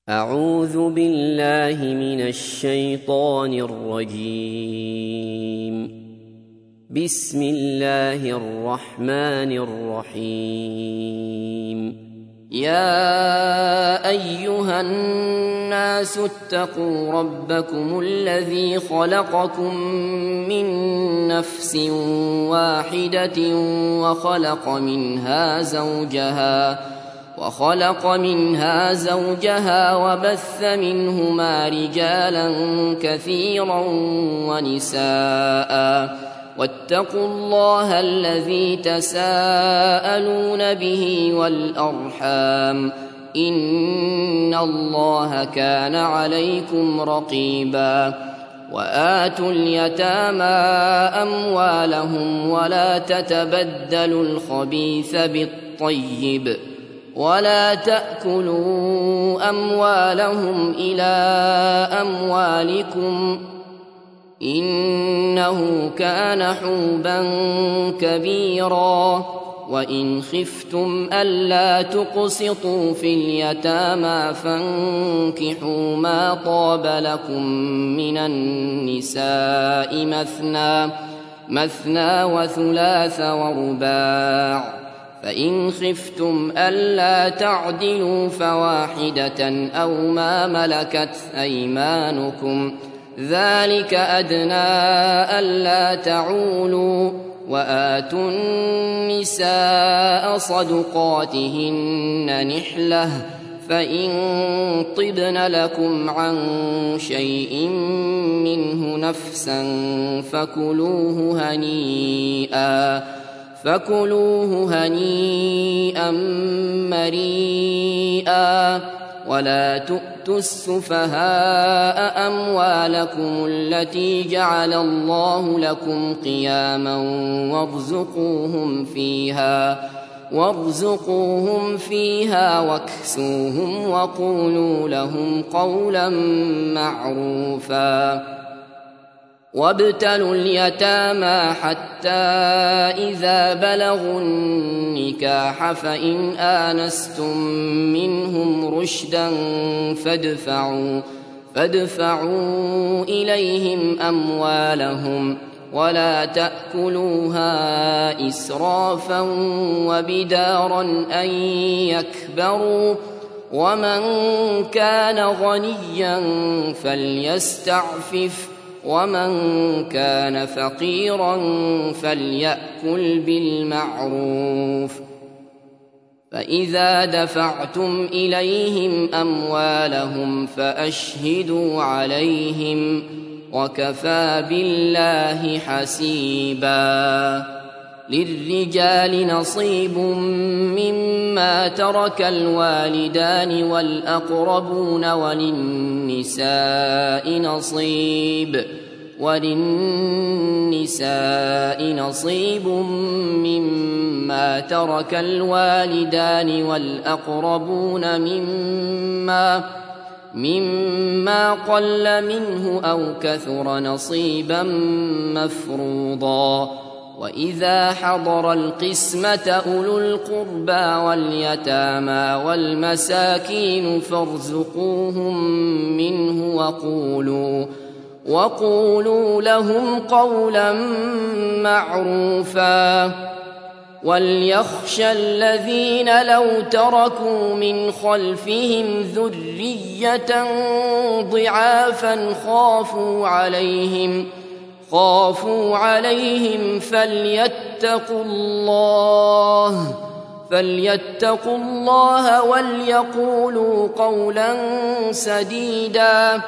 أعوذ بالله من الشيطان الرجيم. بسم الله الرحمن الرحيم. يا أيها الناس اتقوا ربكم الذي خلقكم من نفس واحدة وخلق منها زوجها وبث منهما رجالا كثيرا ونساء، واتقوا الله الذي تساءلون به والأرحام، إن الله كان عليكم رقيبا. وآتوا اليتامى أموالهم ولا تتبدلوا الخبيث بالطيب، ولا تأكلوا أموالهم إلى أموالكم، إنه كان حوبا كبيرا. وإن خفتم ألا تقسطوا في اليتامى فانكحوا ما طاب لكم من النساء مثنى وثلاث ورباع، فإن خفتم ألا تعدلوا فواحدة أو ما ملكت أيمانكم، ذلك أدنى ألا تعولوا. وآتوا النساء صدقاتهن نحلة، فإن طبن لكم عن شيء منه نفسا فكلوه هنيئا مريئا. ولا تؤتوا السفهاء أموالكم التي جعل الله لكم قياما وارزقوهم فيها واكسوهم وقولوا لهم قولا معروفا. وابتلوا اليتامى حتى إذا بلغوا النكاح فإن آنستم منهم رشدا فادفعوا إليهم أموالهم، ولا تأكلوها إسرافا وبدارا أن يكبروا. ومن كان غنيا فليستعفف، ومن كان فقيرا فليأكل بالمعروف. فإذا دفعتم إليهم أموالهم فأشهدوا عليهم، وكفى بالله حسيبا. للرجال نصيب مما ترك الوالدان والأقربون، وللنساء نصيب مما ترك الوالدان والأقربون مما قل منه أو كثر نصيبا مفروضا. وإذا حضر القسمة أولو القربى واليتامى والمساكين فارزقوهم منه وقولوا لهم قولا معروفا. وليخشى الذين لو تركوا من خلفهم ذرية ضعافا خافوا عليهم فليتقوا الله وليقولوا قولا سديدا.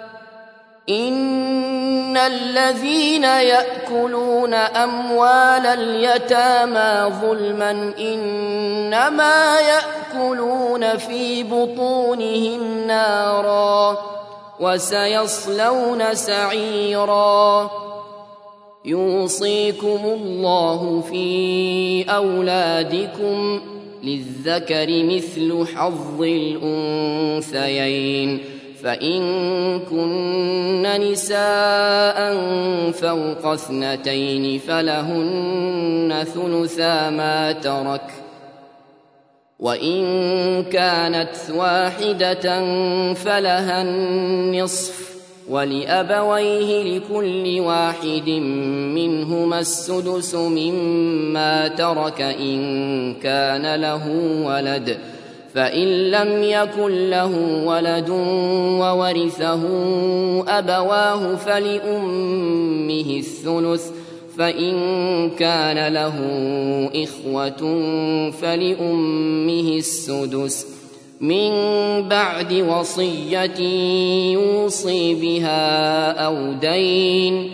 إن الذين يأكلون أموال اليتامى ظلما إنما يأكلون في بطونهم نارا وسيصلون سعيرا. يوصيكم الله في أولادكم للذكر مثل حظ الأنثيين، فإن كن نساء فوق 2 فلهن ثلثا ما ترك، وإن كانت واحدة فلها النصف ولأبويه لكل واحد منهما السدس مما ترك إن كان له ولد، فإن لم يكن له ولد وورثه أبواه فلأمه الثلث، فإن كان له إخوة فلأمه السدس من بعد وصية يوصي بها أو دين.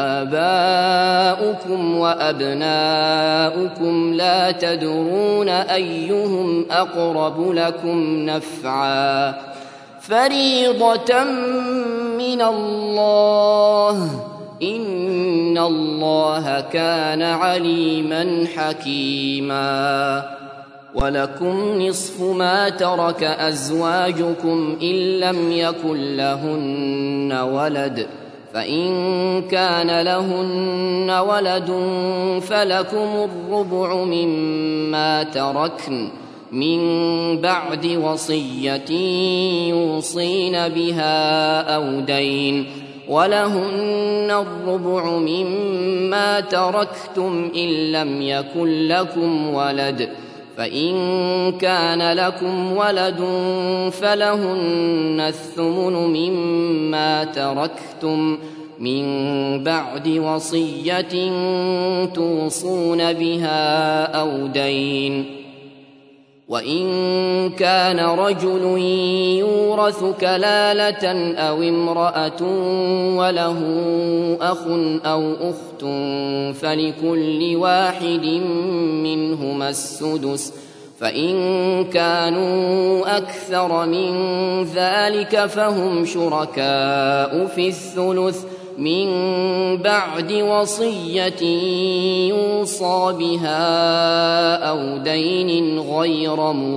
آباؤكم وأبناؤكم لا تدرون أيهم أقرب لكم نفعا، فريضة من الله، إن الله كان عليما حكيما. ولكم نصف ما ترك أزواجكم إن لم يكن لهن ولد، فإن كان لهن ولد فلكم الربع مما تركن من بعد وصية يوصين بها أو دين، ولهن الربع مما تركتم إن لم يكن لكم ولد، فإن كان لكم ولد فلهن الثمن مما تركتم من بعد وصية توصون بها أو دين. وإن كان رجل يورث كلالة أو امرأة وله أخ أو أخت فلكل واحد منهما السدس، فإن كانوا أكثر من ذلك فهم شركاء في الثلث من بعد وصية يوصى بها أو دين غير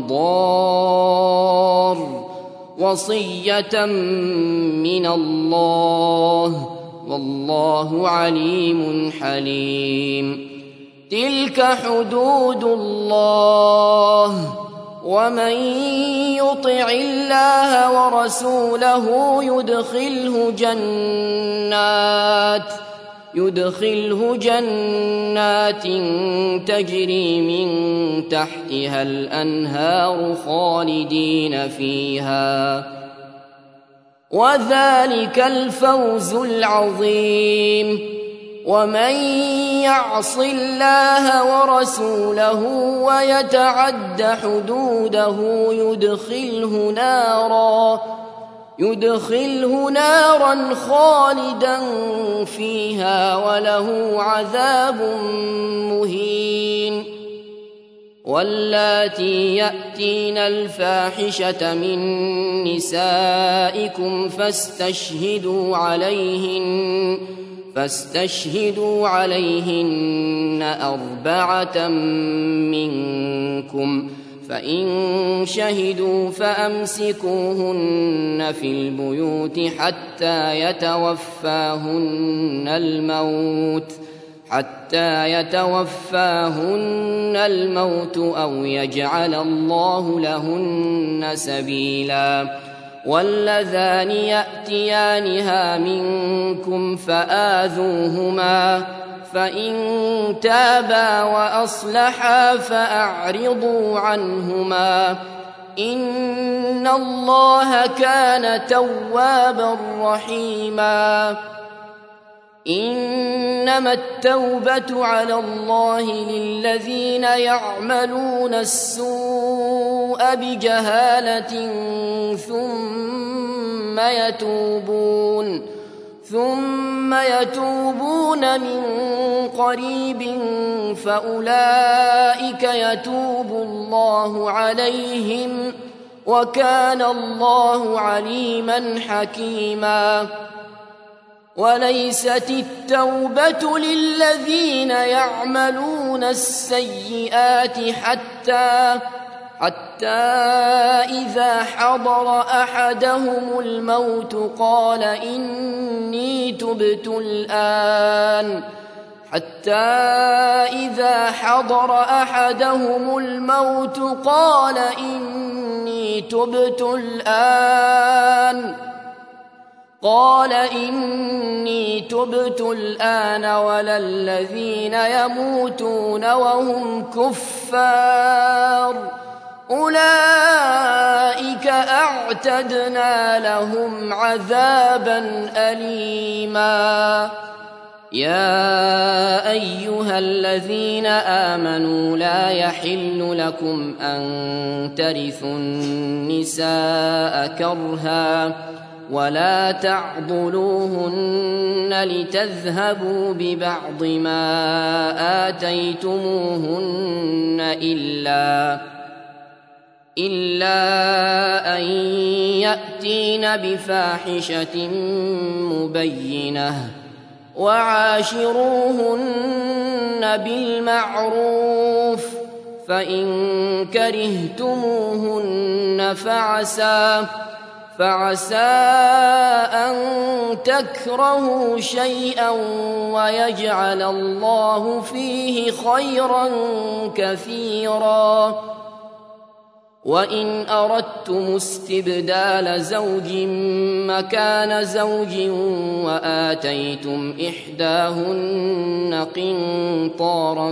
مضار، وصية من الله، والله عليم حليم. تلك حدود الله، ومن يطع الله ورسوله يدخله جنات تجري من تحتها الأنهار خالدين فيها، وذلك الفوز العظيم. ومن يعص الله ورسوله ويتعد حدوده يدخله نارا خالدا فيها وله عذاب مهين. واللاتي يأتين الفاحشة من نسائكم فاستشهدوا عليهن 4 منكم، فإن شهدوا فأمسكوهن في البيوت حتى يتوفاهن الموت أو يجعل الله لهن سبيلا. واللذان يأتيانها منكم فآذوهما، فإن تابا وأصلحا فأعرضوا عنهما، إن الله كان توابا رحيما. إنما التوبة على الله للذين يعملون السوء بجهالة ثم يتوبون من قريب فأولئك يتوب الله عليهم، وكان الله عليما حكيما. وليست التوبة للذين يعملون السيئات حتى إذا حضر أحدهم الموت قال إني تبت الآن، حتى إذا حضر أحدهم الموت قال إني تبت الآن ولا الذين يموتون وهم كفار أولئك أعتدنا لهم عذابا أليما. يا أيها الذين آمنوا لا يحل لكم أن ترثوا النساء كرها ولا تعضلوهن لتذهبوا ببعض ما آتيتموهن إلا أن يأتين بفاحشة مبينة وعاشروهن بالمعروف فإن كرهتموهن فعسى أن تكرهوا شيئا ويجعل الله فيه خيرا كثيرا. وإن أردتم استبدال زوج مكان زوج وآتيتم إحداهن قنطارا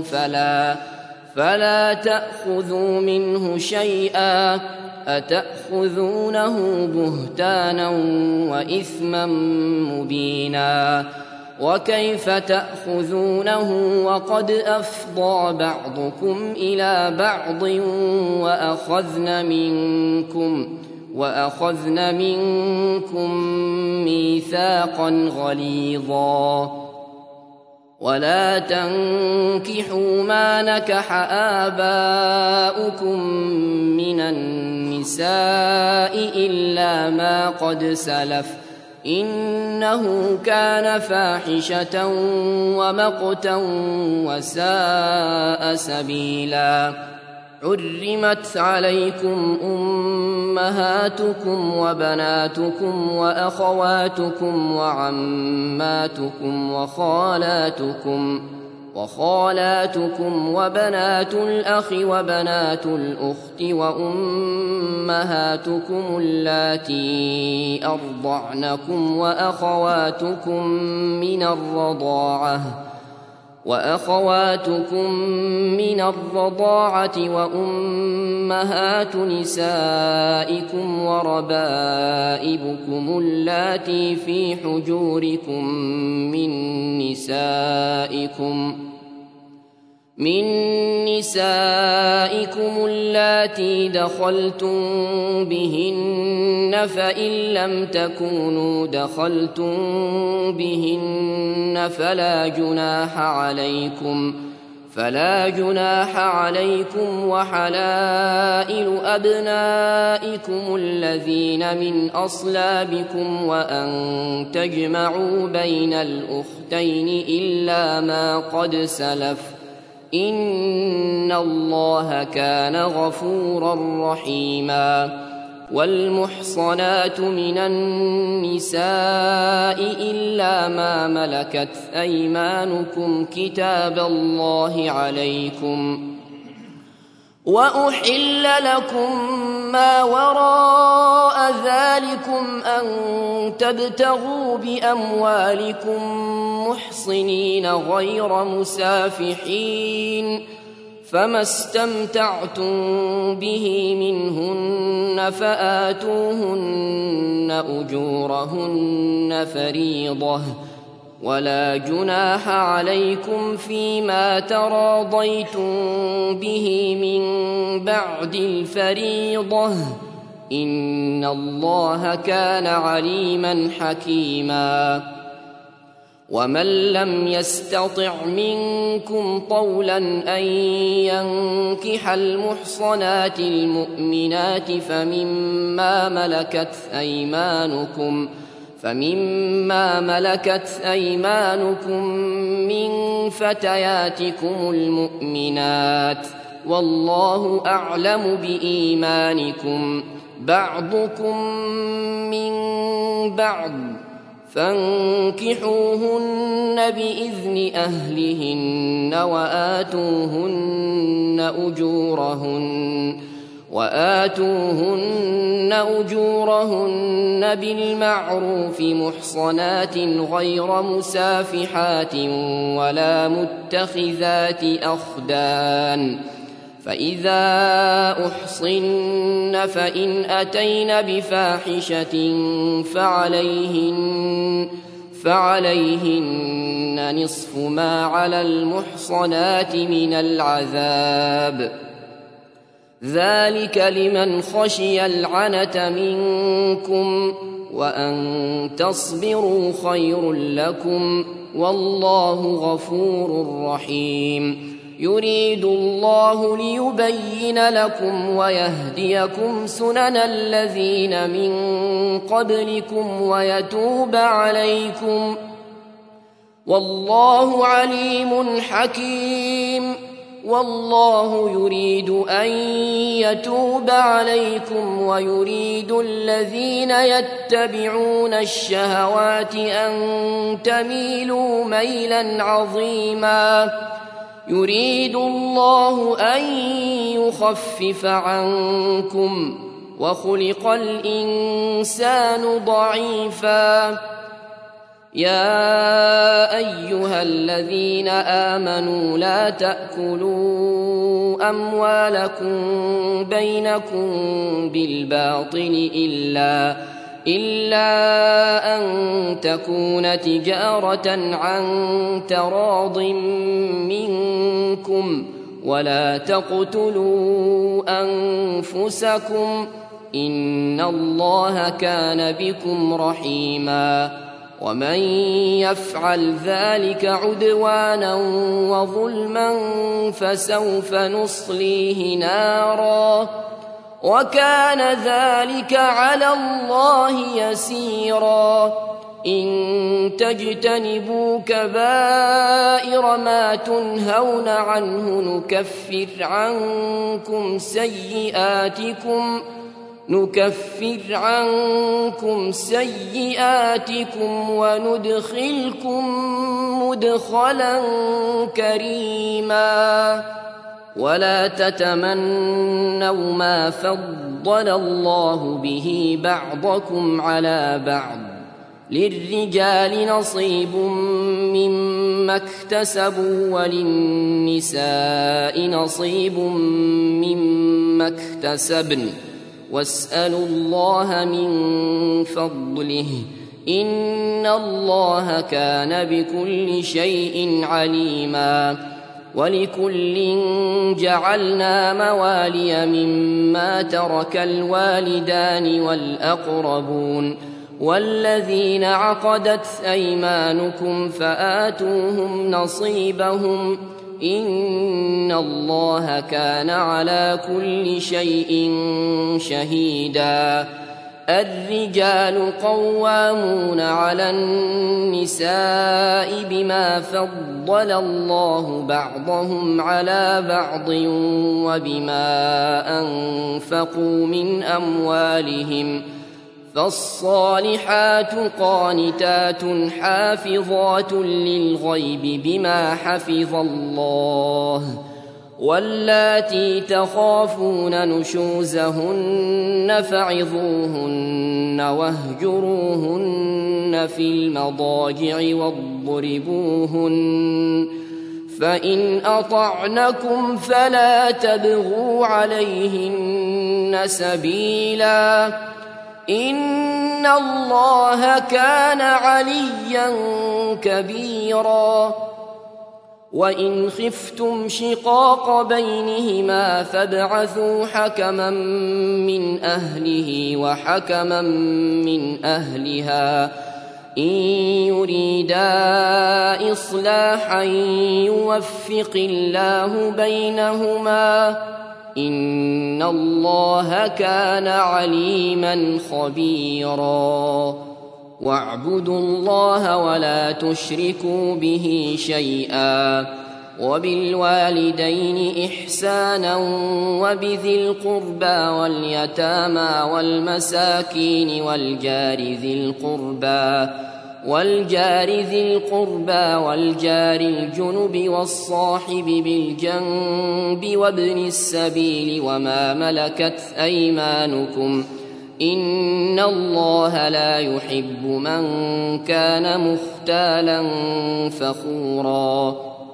فلا تأخذوا منه شيئا أتأخذونه بهتانا وإثما مبينا. وكيف تأخذونه وقد أفضى بعضكم إلى بعض وأخذن منكم ميثاقا غليظا. ولا تنكحوا ما نكح آباؤكم من النساء إلا ما قد سلف إنه كان فاحشة ومقتا وساء سبيلا. حرمت عليكم أمهاتكم وبناتكم وأخواتكم وعماتكم وخالاتكم وبنات الأخ وبنات الأخت وأمهاتكم اللاتي أرضعنكم وأخواتكم من الرضاعة وأمهات نسائكم وربائبكم اللاتي في حجوركم من نسائكم اللاتي دخلتم بهن فإن لم تكونوا دخلتم بهن فلا جناح عليكم وحلائل أبنائكم الذين من أصلابكم وأن تجمعوا بين الأختين إلا ما قد سلف إن الله كان غفورا رحيما. والمحصنات من النساء إلا ما ملكت أيمانكم كتاب الله عليكم. وأحل لكم ما وراء ذلكم أن تبتغوا بأموالكم محصنين غير مسافحين فما استمتعتم به منهن فآتوهن أجورهن فريضة ولا جناح عليكم فيما تراضيتم به من بعد الفريضة إن الله كان عليما حكيما. ومن لم يستطع منكم طولا أن ينكح المحصنات المؤمنات فمما ملكت أيمانكم من فتياتكم المؤمنات والله أعلم بإيمانكم بعضكم من بعض فانكحوهن بإذن أهلهن وآتوهن أجورهن بالمعروف محصنات غير مسافحات ولا متخذات أخدان فإذا أحصن فإن أتين بفاحشة فعليهن نصف ما على المحصنات من العذاب ذلك لمن خشي العنة منكم وأن تصبروا خير لكم والله غفور رحيم يريد الله ليبين لكم ويهديكم سنن الذين من قبلكم ويتوب عليكم والله عليم حكيم والله يريد أن يتوب عليكم ويريد الذين يتبعون الشهوات أن تميلوا ميلا عظيما يريد الله أن يخفف عنكم وخلق الإنسان ضعيفا يا أيها الذين آمنوا لا تأكلوا أموالكم بينكم بالباطل إلا أن تكون تجارة عن تراض منكم ولا تقتلوا أنفسكم إن الله كان بكم رحيما ومن يفعل ذلك عدوانا وظلما فسوف نصليه نارا وكان ذلك على الله يسيرا إن تجتنبوا كبائر ما تنهون عنه نكفر عنكم سيئاتكم وندخلكم مدخلا كريما ولا تتمنوا ما فضل الله به بعضكم على بعض للرجال نصيب مما اكتسبوا وللنساء نصيب مما اكتسبن واسألوا الله من فضله إن الله كان بكل شيء عليما ولكل جعلنا موالي مما ترك الوالدان والأقربون والذين عقدت أيمانكم فآتوهم نصيبهم إن الله كان على كل شيء شهيدا الرجال قوامون على النساء بما فضل الله بعضهم على بعض وبما أنفقوا من أموالهم فالصالحات قانتات حافظات للغيب بما حفظ الله واللاتي تخافون نشوزهن فعظوهن واهجروهن في المضاجع واضربوهن فإن أطعنكم فلا تبغوا عليهن سبيلا إن الله كان عليا كبيرا وإن خفتم شقاق بينهما فابعثوا حكما من أهله وحكما من أهلها إن يريدا إصلاحا يوفق الله بينهما إن الله كان عليما خبيرا واعبدوا الله ولا تشركوا به شيئا وبالوالدين إحسانا وبذي القربى واليتامى والمساكين والجار ذي القربى والجار ذي القربى والجار الجنب والصاحب بالجنب وابن السبيل وما ملكت أيمانكم إن الله لا يحب من كان مختالا فخورا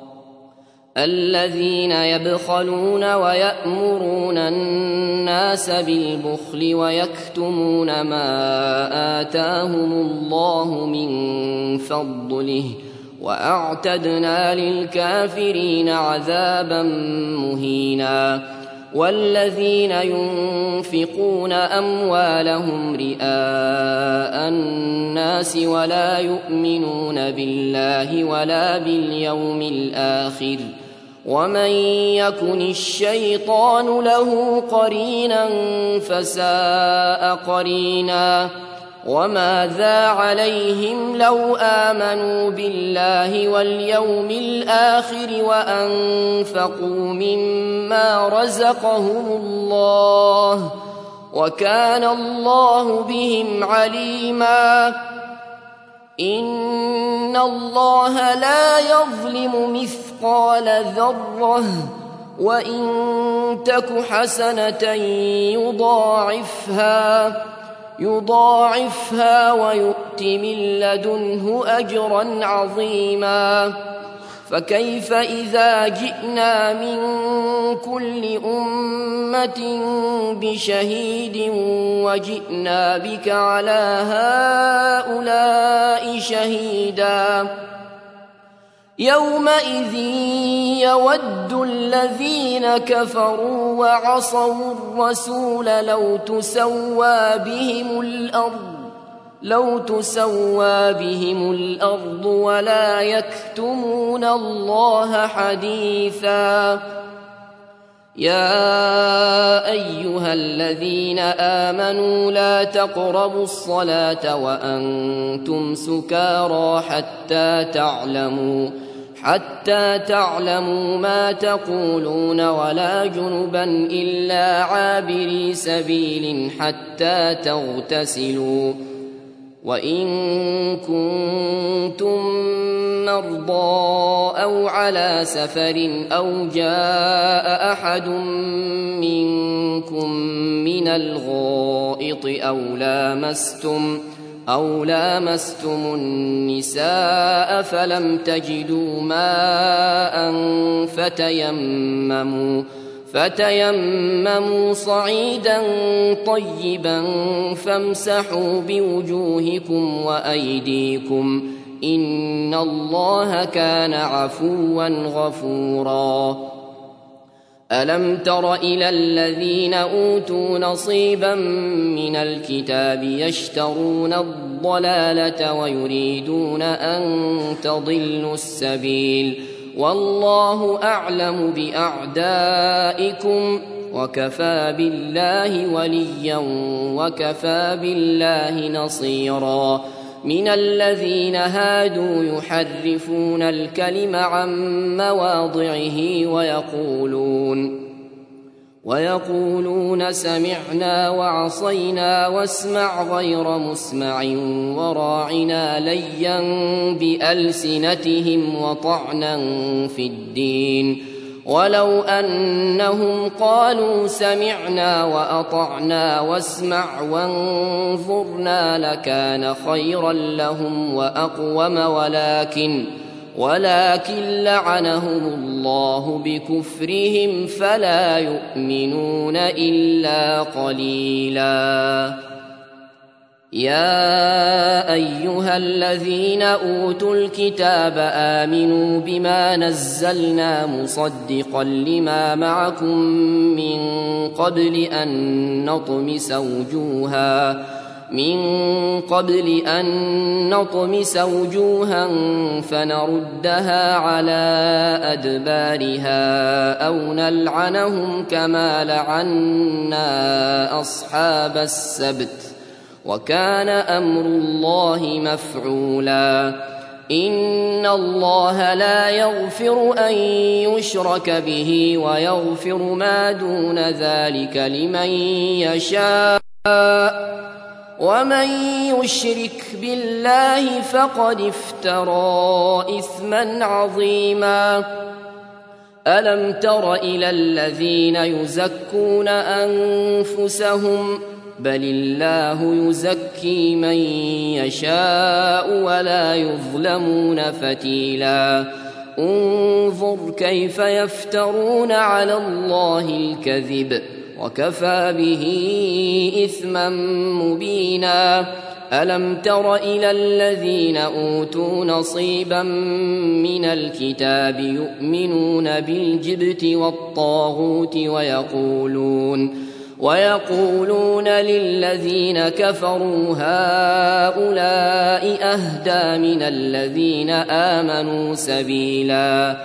الذين يبخلون ويأمرون الناس بالبخل ويكتمون ما آتاهم الله من فضله وأعتدنا للكافرين عذابا مهينا والذين ينفقون أموالهم رئاء الناس ولا يؤمنون بالله ولا باليوم الآخر ومن يكن الشيطان له قرينا فساء قرينا وماذا عليهم لو آمنوا بالله واليوم الآخر وأنفقوا مما رزقهم الله وكان الله بهم عليما إن الله لا يظلم مثقال ذرة وإن تك حسنة يضاعفها ويؤت من لدنه أجرا عظيما فكيف إذا جئنا من كل أمة بشهيد وجئنا بك على هؤلاء شهيدا يومئذ يود الذين كفروا وعصوا الرسول لو تسوى بهم الأرض ولا يكتمون الله حديثا يا أيها الذين آمنوا لا تقربوا الصلاة وأنتم سكارى حتى تعلموا ما تقولون ولا جنبا إلا عابري سبيل حتى تغتسلوا وإن كنتم مرضى أو على سفر أو جاء أحد منكم من الغائط أو لامستم النساء فلم تجدوا ماء فتيمموا صعيدا طيبا فامسحوا بوجوهكم وأيديكم إن الله كان عفوا غفورا ألم تر إلى الذين أوتوا نصيبا من الكتاب يشترون الضلالة ويريدون أن تضلوا السبيل والله أعلم بأعدائكم وكفى بالله وليا وكفى بالله نصيرا من الذين هادوا يحرفون الكلم عن مواضعه ويقولون سمعنا وعصينا واسمع غير مسمع وراعنا ليا بألسنتهم وطعنا في الدين ولو أنهم قالوا سمعنا وأطعنا واسمع وانظرنا لكان خيرا لهم وأقوم ولكن لعنهم الله بكفرهم فلا يؤمنون إلا قليلا يا أيها الذين أوتوا الكتاب آمنوا بما نزلنا مصدقا لما معكم من قبل أن نطمس وجوها فنردها على أدبارها أو نلعنهم كما لعنا أصحاب السبت وكان أمر الله مفعولا إن الله لا يغفر أن يشرك به ويغفر ما دون ذلك لمن يشاء ومن يشرك بالله فقد افترى إثما عظيما ألم تر إلى الذين يزكون أنفسهم بل الله يزكي من يشاء ولا يظلمون فتيلا انظر كيف يفترون على الله الكذب وكفى به إثما مبينا ألم تر إلى الذين أوتوا نصيبا من الكتاب يؤمنون بالجبت والطاغوت ويقولون للذين كفروا هؤلاء أهدى من الذين آمنوا سبيلا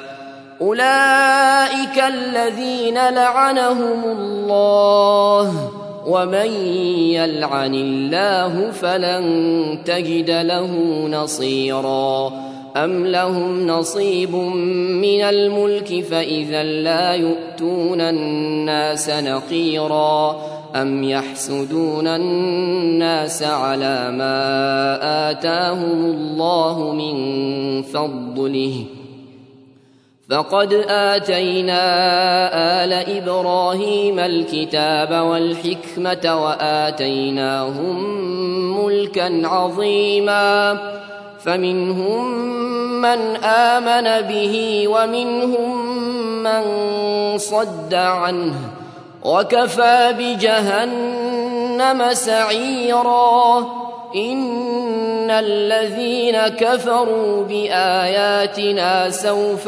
أولئك الذين لعنهم الله ومن يلعن الله فلن تجد له نصيرا أم لهم نصيب من الملك فإذا لا يؤتون الناس نقيرا أم يحسدون الناس على ما آتاهم الله من فضله فقد آتينا آل إبراهيم الكتاب والحكمة وآتيناهم ملكا عظيما فمنهم من آمن به ومنهم من صد عنه وكفى بجهنم سعيرا إن الذين كفروا بآياتنا سوف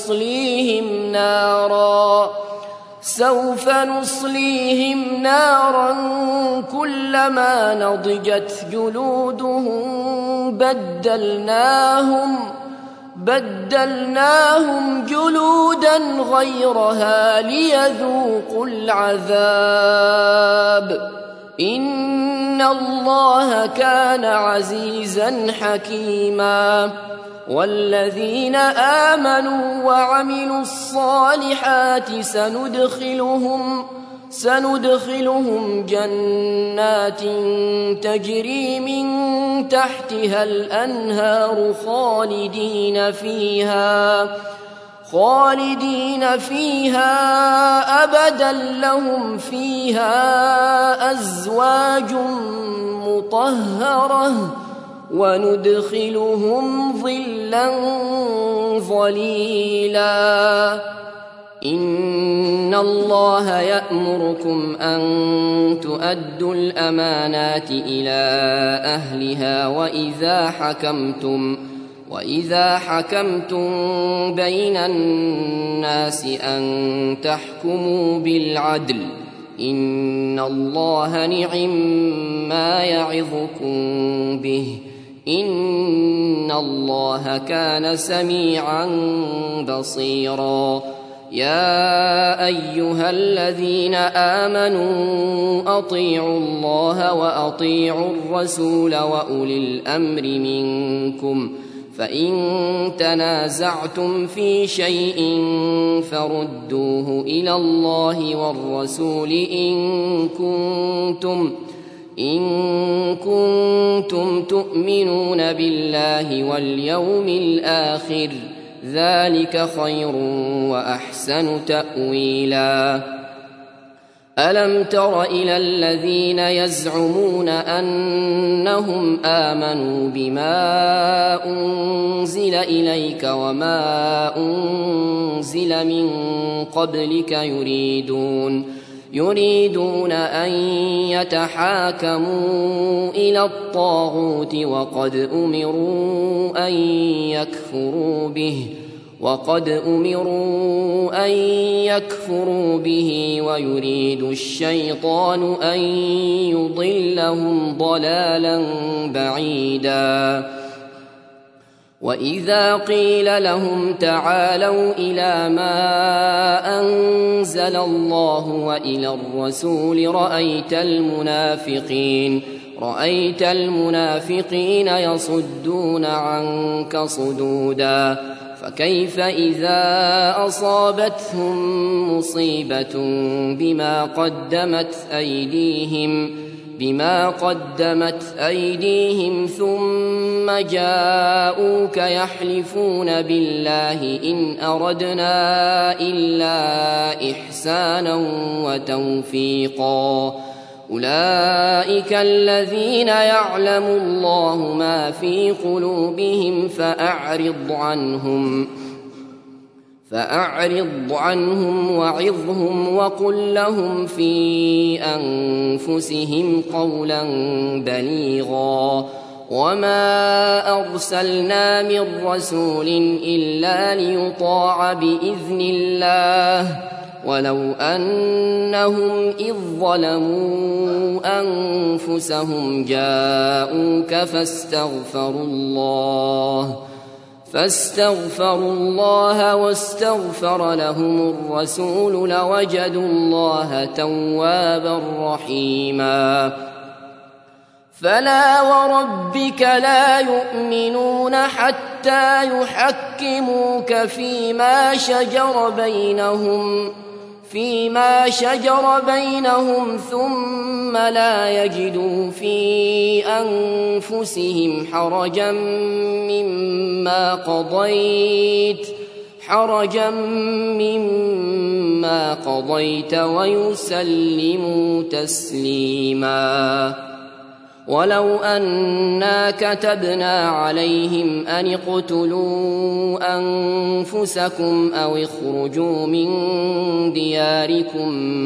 نصليهم نارا كلما نضجت جلودهم بدلناهم جلودا غيرها ليذوقوا العذاب إن الله كان عزيزا حكيما والذين آمنوا وعملوا الصالحات سندخلهم جنات تجري من تحتها الأنهار خالدين فيها أبدا لهم فيها أزواج مطهرة وندخلهم ظلا ظليلا إن الله يأمركم أن تؤدوا الأمانات إلى أهلها وإذا حكمتم بين الناس أن تحكموا بالعدل إن الله نعم ما يعظكم به إن الله كان سميعا بصيرا يا أيها الذين آمنوا أطيعوا الله وأطيعوا الرسول وأولي الأمر منكم فإن تنازعتم في شيء فردوه إلى الله والرسول إن كنتم تؤمنون بالله واليوم الآخر ذلك خير وأحسن تأويلا ألم تر إلى الذين يزعمون أنهم آمنوا بما أنزل إليك وما أنزل من قبلك يريدون أن يتحاكموا إلى الطاغوت وقد أمروا أن يكفروا به ويريد الشيطان أن يضلهم ضلالا بعيدا وإذا قيل لهم تعالوا إلى ما أنزل الله وإلى الرسول رأيت المنافقين يصدون عنك صدودا فكيف إذا أصابتهم مصيبة بما بما قدمت أيديهم ثم جاءوك يحلفون بالله إن أردنا إلا إحسانا وتوفيقا أولئك الذين يعلم الله ما في قلوبهم فأعرض عنهم وعظهم وقل لهم في أنفسهم قولا بليغا وما أرسلنا من رسول إلا ليطاع بإذن الله ولو أنهم إذ ظلموا أنفسهم جاءوك فاستغفروا الله واستغفر لهم الرسول لوجدوا الله توابا رحيما فلا وربك لا يؤمنون حتى يحكموك فيما شجر بينهم ثم لا يجدوا في أنفسهم حرجا مما قضيت ويسلموا تسليما ولو أنا كتبنا عليهم أن اقتلوا أنفسكم أو اخرجوا من دياركم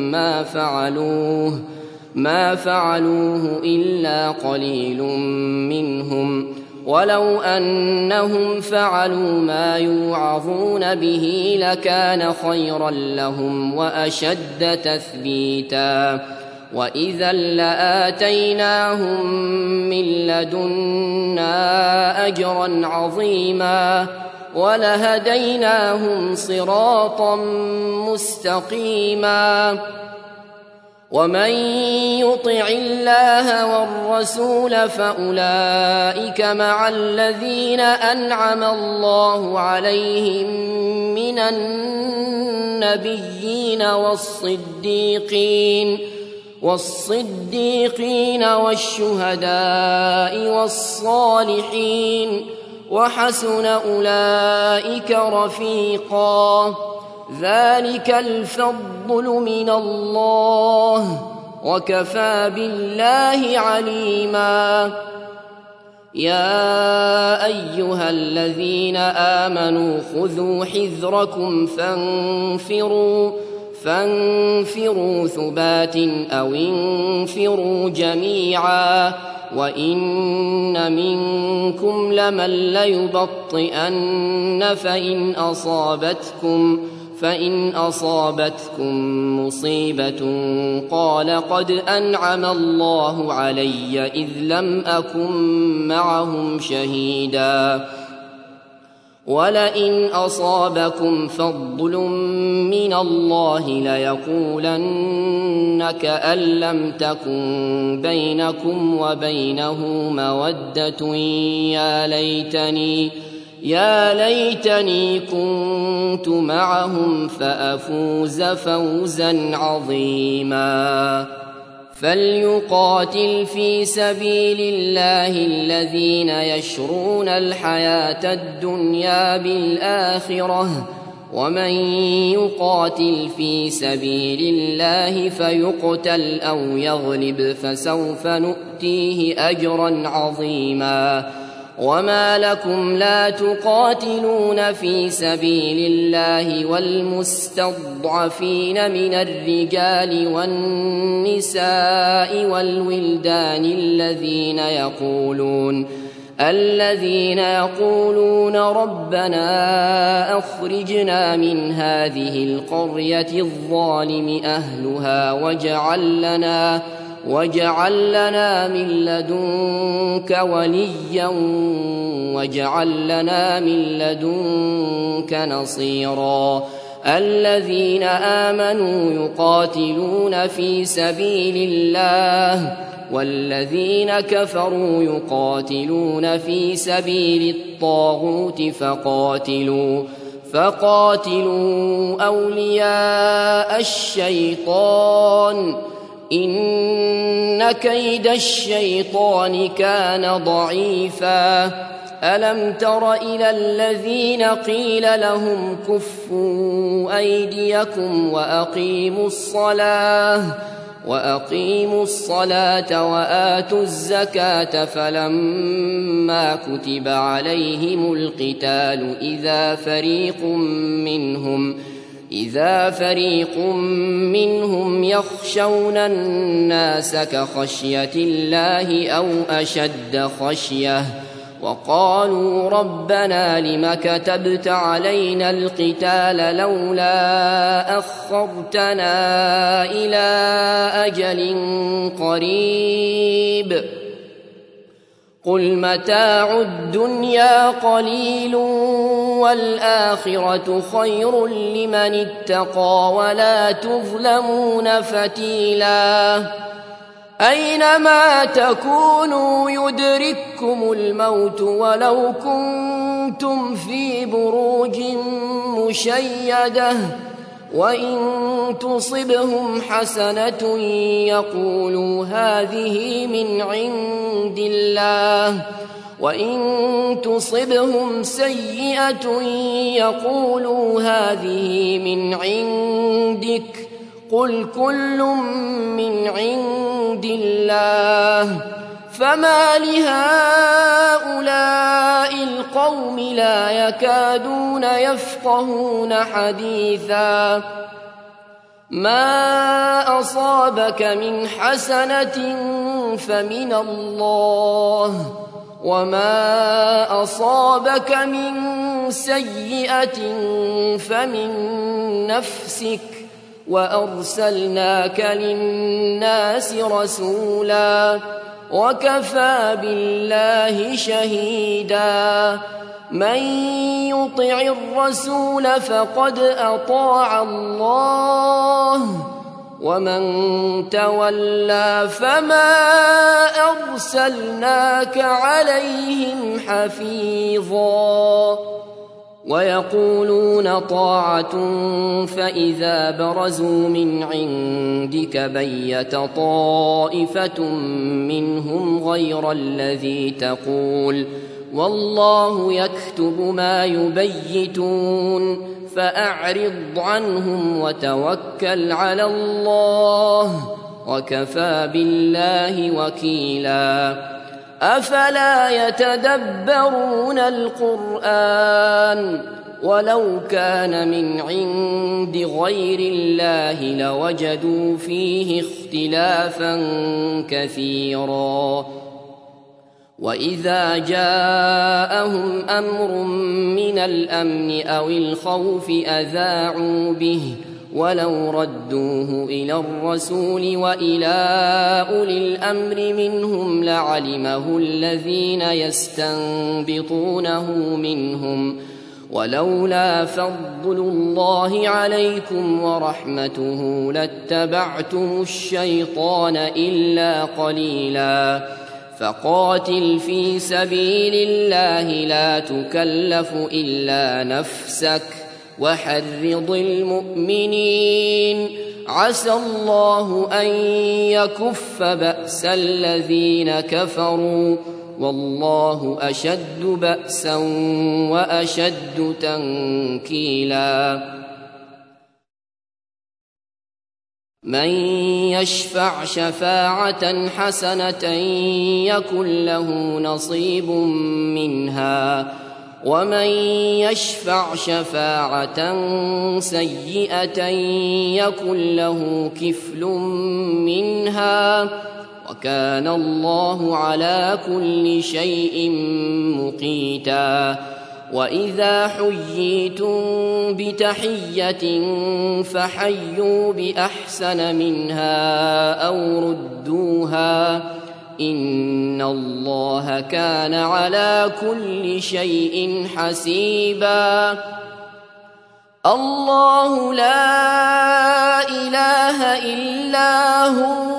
ما فعلوه إلا قليل منهم ولو أنهم فعلوا ما يوعظون به لكان خيرا لهم وأشد تثبيتا وإذا لآتيناهم من لدنا أجرا عظيما ولهديناهم صراطا مستقيما ومن يطع الله والرسول فأولئك مع الذين أنعم الله عليهم من النبيين والصديقين والشهداء والصالحين وحسن أولئك رفيقا ذلك الفضل من الله وكفى بالله عليما يا أيها الذين آمنوا خذوا حذركم فانفروا ثبات أو انفروا جميعا وإن منكم لمن ليبطئن فإن أصابتكم مصيبة قال قد أنعم الله علي إذ لم أكن معهم شهيدا ولئن أصابكم فضل من الله ليقولن كأن لم تكن بينكم وبينه مودة يا ليتني كنت معهم فأفوز فوزا عظيما فليقاتل في سبيل الله الذين يشرون الحياة الدنيا بالآخرة ومن يقاتل في سبيل الله فيقتل أو يغلب فسوف نؤتيه أجرا عظيما وما لكم لا تقاتلون في سبيل الله والمستضعفين من الرجال والنساء والولدان الذين يقولون ربنا أخرجنا من هذه القرية الظالم أهلها واجعل لنا من لدنك وليا واجعل لنا من لدنك نصيرا الذين آمنوا يقاتلون في سبيل الله والذين كفروا يقاتلون في سبيل الطاغوت فقاتلوا أولياء الشيطان إن كيد الشيطان كان ضعيفا ألم تر إلى الذين قيل لهم كفوا أيديكم وأقيموا الصلاة وآتوا الزكاة فلما كتب عليهم القتال إذا فريق منهم يخشون الناس كخشية الله أو أشد خشية وقالوا ربنا لم كتبت علينا القتال لولا أخرتنا إلى أجل قريب قل متاع الدنيا قليل والآخرة خير لمن اتقى ولا تظلمون فتيلا أينما تكونوا يدرككم الموت ولو كنتم في بروج مشيدة وإن تصبهم حسنة يقولوا هذه من عند الله وإن تصبهم سيئة يقولوا هذه من عندك قل كل من عند الله فما لهؤلاء القوم لا يكادون يفقهون حديثا ما أصابك من حسنة فمن الله وما أصابك من سيئة فمن نفسك وأرسلناك للناس رسولا وكفى بالله شهيدا من يطع الرسول فقد أطاع الله ومن تولى فما أرسلناك عليهم حفيظا ويقولون طاعة فإذا برزوا من عندك بيت طائفة منهم غير الذي تقول والله يكتب ما يبيتون فأعرض عنهم وتوكل على الله وكفى بالله وكيلا أفلا يتدبرون القرآن ولو كان من عند غير الله لوجدوا فيه اختلافا كثيرا وإذا جاءهم أمر من الأمن أو الخوف أذاعوا به ولو ردوه إلى الرسول وإلى أولي الأمر منهم لعلمه الذين يستنبطونه منهم ولولا فضل الله عليكم ورحمته لاتبعتم الشيطان إلا قليلا فقاتل في سبيل الله لا تكلف إلا نفسك وحرض المؤمنين عسى الله أن يكف بأس الذين كفروا والله أشد بأسا وأشد تنكيلا من يشفع شفاعة حسنة يكن له نصيب منها ومن يشفع شفاعة سيئة يكن له كفل منها وكان الله على كل شيء مقيتا وإذا حييتم بتحية فحيوا بأحسن منها أو ردوها إن الله كان على كل شيء حسيبا الله لا إله إلا هو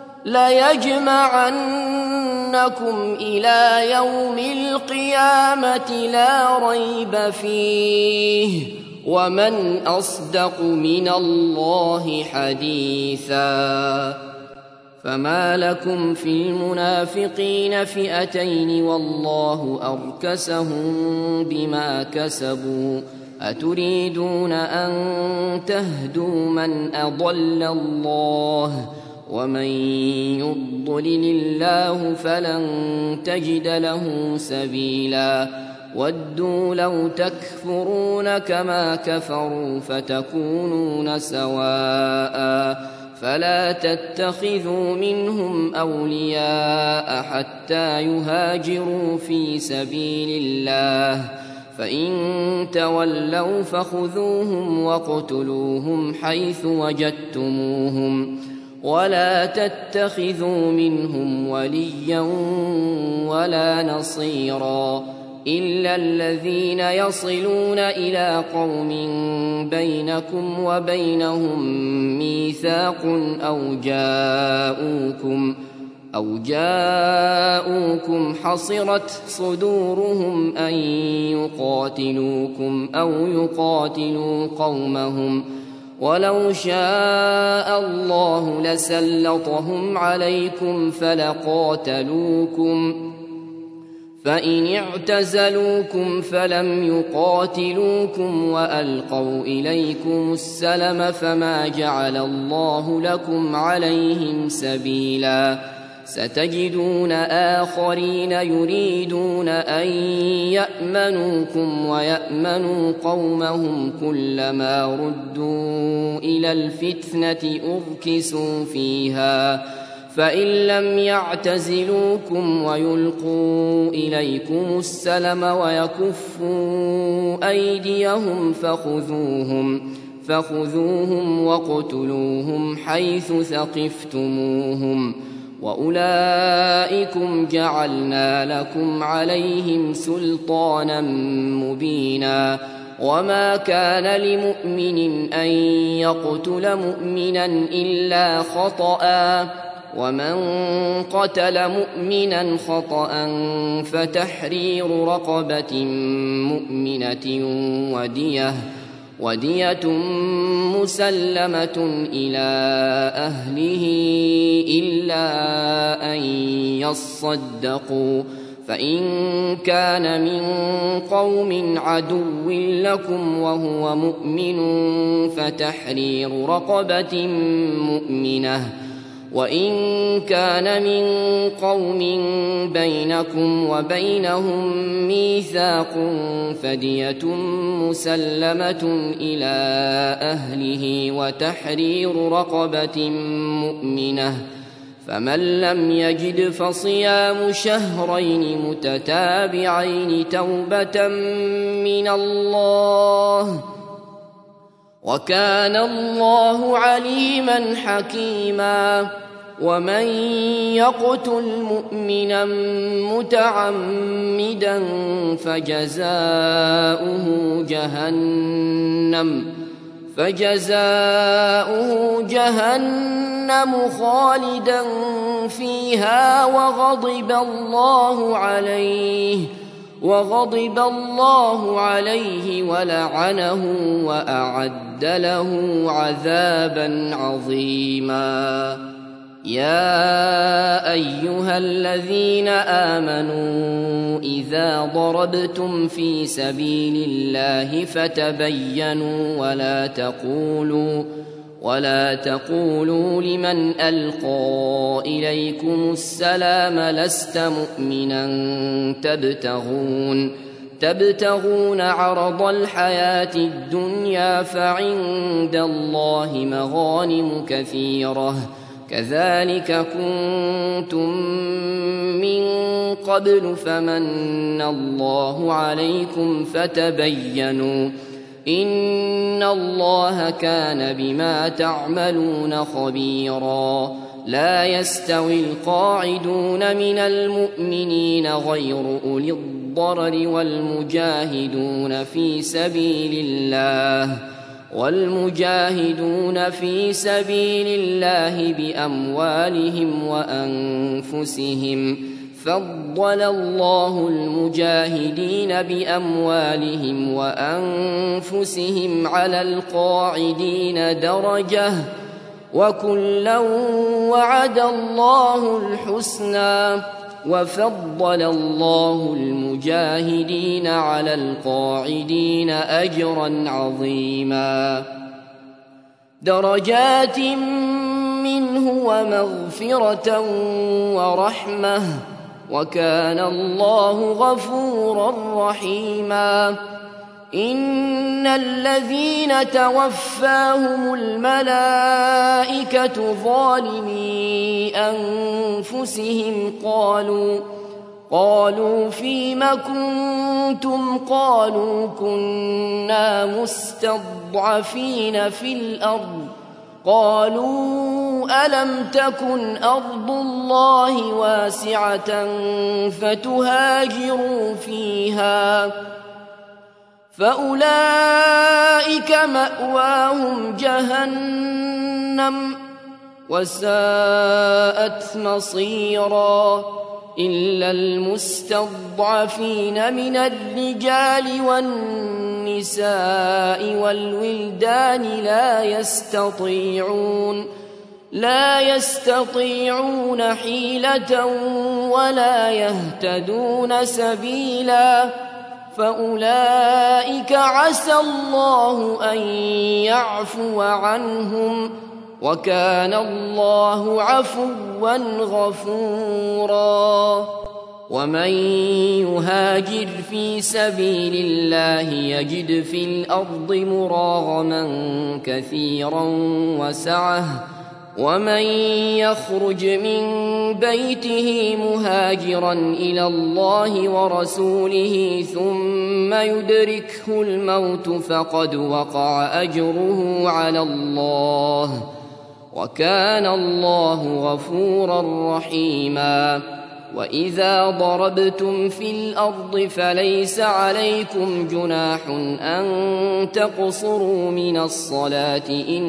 ليجمعنكم إلى يوم القيامة لا ريب فيه ومن أصدق من الله حديثا فما لكم في المنافقين فئتين والله أركسهم بما كسبوا أتريدون أن تهدوا من أضل الله ومن يضلل الله فلن تجد له سبيلا ودوا لو تكفرون كما كفروا فتكونون سواء فلا تتخذوا منهم أولياء حتى يهاجروا في سبيل الله فإن تولوا فخذوهم واقتلوهم حيث وجدتموهم ولا تتخذوا منهم وليا ولا نصيرا إلا الذين يصلون إلى قوم بينكم وبينهم ميثاق أو جاءوكم حصرت صدورهم أن يقاتلوكم أو يقاتلوا قومهم ولو شاء الله لسلطهم عليكم فلقاتلوكم فإن اعتزلوكم فلم يقاتلوكم وألقوا إليكم السلم فما جعل الله لكم عليهم سبيلا ستجدون آخرين يريدون أن يأمنوكم ويأمنوا قومهم كلما ردوا إلى الفتنة أركسوا فيها فإن لم يعتزلوكم ويلقوا إليكم السلم ويكفوا أيديهم فخذوهم واقتلوهم حيث ثقفتموهم وأولئكم جعلنا لكم عليهم سلطانا مبينا وما كان لمؤمن أن يقتل مؤمنا إلا خطأ ومن قتل مؤمنا خطأ فتحرير رقبة مؤمنة ودية مسلمة إلى أهله إلا أن يصدقوا فإن كان من قوم عدو لكم وهو مؤمن فتحرير رقبة مؤمنة وإن كان من قوم بينكم وبينهم ميثاق فدية مسلمة إلى أهله وتحرير رقبة مؤمنة فمن لم يجد فصيام شهرين متتابعين توبة من الله وكان الله عليما حكيما ومن يقتل مؤمنا متعمدا فجزاؤه جهنم خالدا فيها وغضب الله عليه ولعنه وأعد له عذابا عظيما يا أيها الذين آمنوا إذا ضربتم في سبيل الله فتبينوا ولا تقولوا لمن ألقى إليكم السلام لست مؤمنا تبتغون عرض الحياة الدنيا فعند الله مغانم كثيرة كذلك كنتم من قبل فمن الله عليكم فتبينوا إن الله كان بما تعملون خبيرا لا يستوي القاعدون من المؤمنين غير أولي الضرر والمجاهدون في سبيل الله بأموالهم وأنفسهم فضل الله المجاهدين بأموالهم وأنفسهم على القاعدين درجة وكلا وعد الله الحسنى وفضل الله المجاهدين على القاعدين أجرا عظيما درجات منه ومغفرة ورحمة وكان الله غفورا رحيما إن الذين توفاهم الملائكة ظالمي أنفسهم قالوا فيم كنتم قالوا كنا مستضعفين في الأرض قالوا ألم تكن أرض الله واسعة فتهاجروا فيها فأولئك مأواهم جهنم وساءت مصيرا إلا المستضعفين من الرجال والنساء والولدان لا يستطيعون حيلة ولا يهتدون سبيلا فأولئك عسى الله أن يعفو عنهم وكان الله عفوا غفورا ومن يهاجر في سبيل الله يجد في الأرض مراغما كثيرا وسعة ومن يخرج من بيته مهاجرا إلى الله ورسوله ثم يدركه الموت فقد وقع أجره على الله وكان الله غفورا رحيما وإذا ضربتم في الأرض فليس عليكم جناح أن تقصروا من الصلاة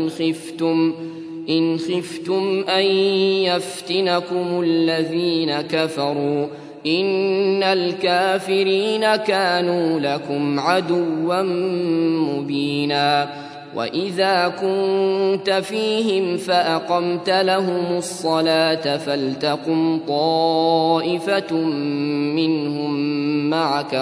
إن خفتم أن يفتنكم الذين كفروا إن الكافرين كانوا لكم عدوا مبينا وإذا كنت فيهم فأقمت لهم الصلاة فلتقم طائفة منهم معك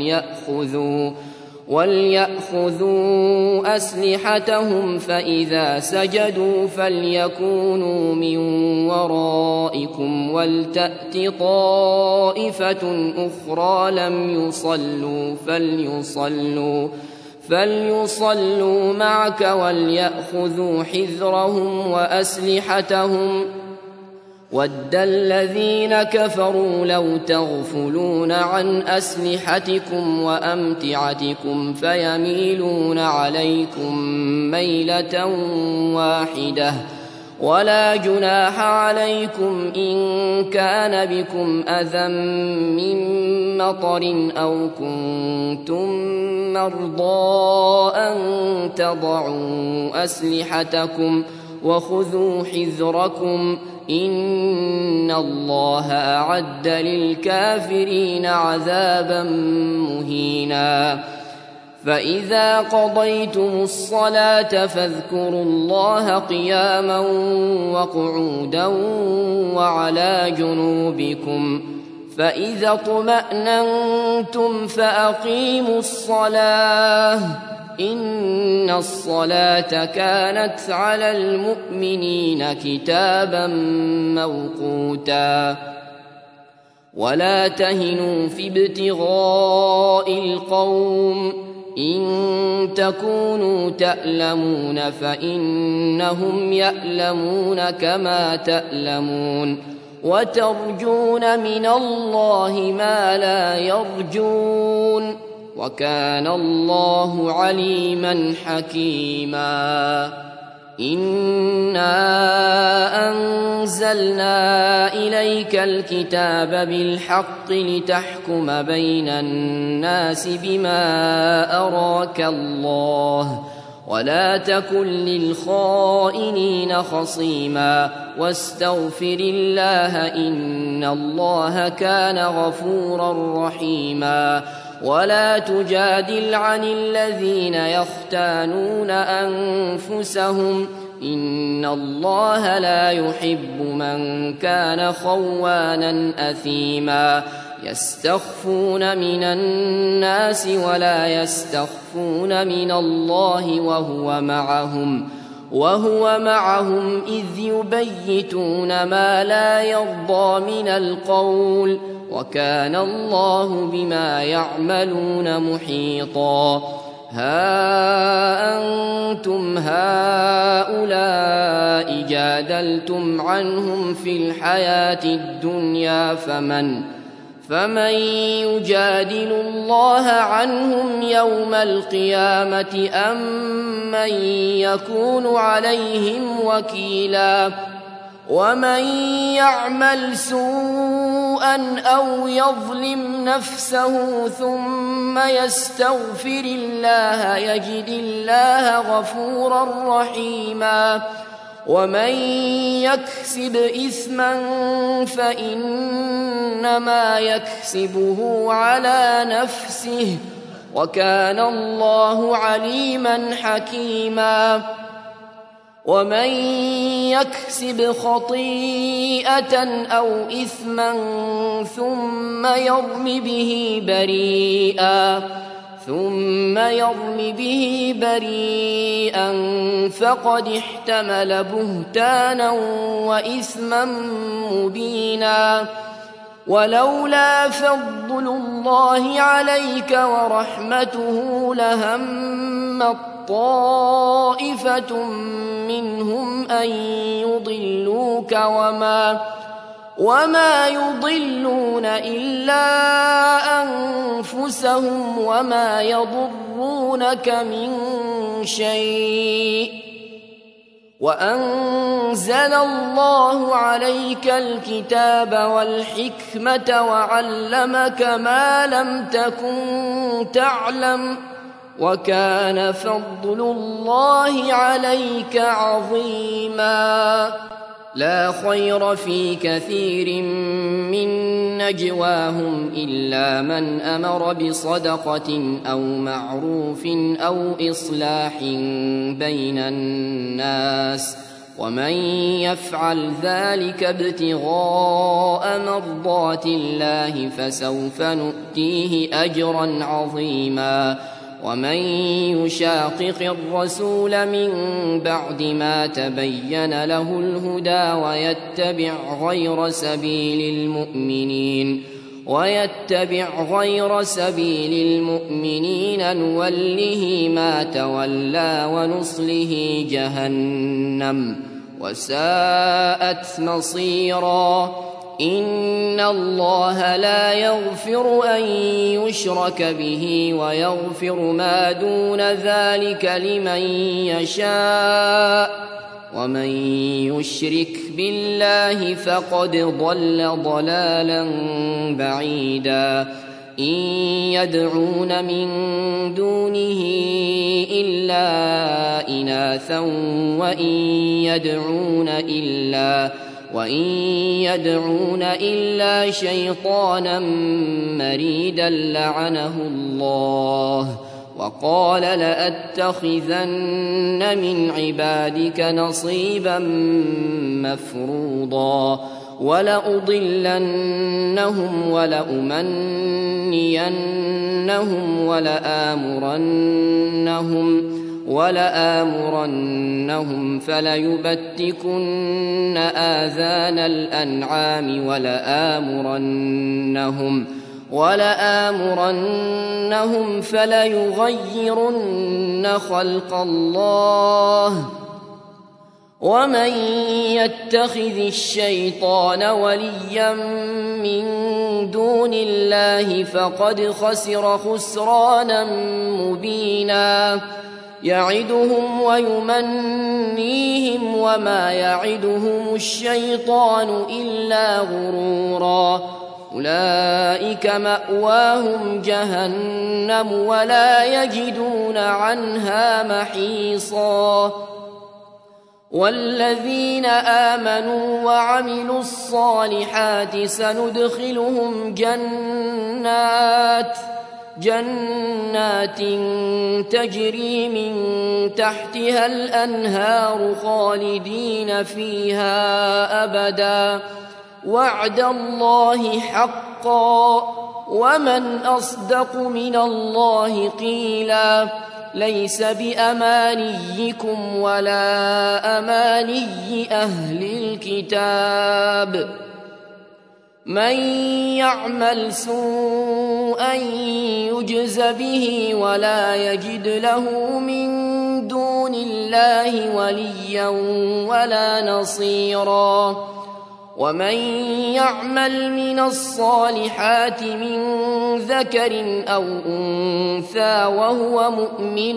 وليأخذوا أسلحتهم فإذا سجدوا فليكونوا من ورائكم ولتأت طائفة أخرى لم يصلوا فليصلوا معك وليأخذوا حذرهم وأسلحتهم ود الذين كفروا لو تغفلون عن أسلحتكم وأمتعتكم فيميلون عليكم ميلة واحدة ولا جناح عليكم إن كان بكم أذى من مطر أو كنتم مرضى أن تضعوا أسلحتكم وخذوا حذركم إن الله أعد للكافرين عذابا مهينا فإذا قضيتم الصلاة فاذكروا الله قياما وقعودا وعلى جنوبكم فإذا اطمأننتم فأقيموا الصلاة إن الصلاة كانت على المؤمنين كتابا موقوتا ولا تهنوا في ابتغاء القوم إن تكونوا تألمون فإنهم يألمون كما تألمون وترجون من الله ما لا يرجون وكان الله عليما حكيما إنا أنزلنا إليك الكتاب بالحق لتحكم بين الناس بما أراك الله ولا تكن للخائنين خصيما واستغفر الله إن الله كان غفورا رحيما ولا تجادل عن الذين يختانون أنفسهم إن الله لا يحب من كان خوانا أثيما يستخفون من الناس ولا يستخفون من الله وهو معهم إذ يبيتون ما لا يرضى من القول وكان الله بما يعملون محيطا ها أنتم هؤلاء جادلتم عنهم في الحياة الدنيا فمن يجادل الله عنهم يوم القيامة أم من يكون عليهم وكيلا ومن يعمل سوءا أو يظلم نفسه ثم يستغفر الله يجد الله غفورا رحيما ومن يكسب إثما فإنما يكسبه على نفسه وكان الله عليما حكيما ومن يكسب خطيئة أو إثما ثم يرم به بريئا فقد احتمل بهتانا وإثما مبينا ولولا فضل الله عليك ورحمته لهم طائفة منهم أن يضلوك وما يضلون إلا أنفسهم وما يضرونك من شيء وأنزل الله عليك الكتاب والحكمة وعلمك ما لم تكن تعلم وكان فضل الله عليك عظيما لا خير في كثير من نجواهم إلا من أمر بصدقة أو معروف أو إصلاح بين الناس ومن يفعل ذلك ابتغاء مرضات الله فسوف نؤتيه أجرا عظيما ومن يشاقق الرسول من بعد ما تبين له الهدى ويتبع غير سبيل المؤمنين نوله ما تولى ونصله جهنم وساءت مصيرا إن الله لا يغفر أن يشرك به ويغفر ما دون ذلك لمن يشاء ومن يشرك بالله فقد ضل ضلالا بعيدا إن يدعون من دونه إلا إناثا وإن يدعون إلا شيطانا مريدا لعنه الله وقال لأتخذن من عبادك نصيبا مفروضا ولأضلنهم ولأمنينهم ولآمرنهم فليبتكن آذان الأنعام ولآمرنهم فليغيرن خلق الله ومن يتخذ الشيطان وليا من دون الله فقد خسر خسرانا مبينا يعدهم ويمنيهم وما يعدهم الشيطان إلا غرورا أولئك مأواهم جهنم ولا يجدون عنها محيصا والذين آمنوا وعملوا الصالحات سندخلهم جنات تجري من تحتها الأنهار خالدين فيها أبدا وعد الله حقا ومن أصدق من الله قيلا ليس بأمانيكم ولا أماني أهل الكتاب من يعمل سوءا يجز به ولا يجد له من دون الله وليا ولا نصيرا ومن يعمل من الصالحات من ذكر أو أنثى وهو مؤمن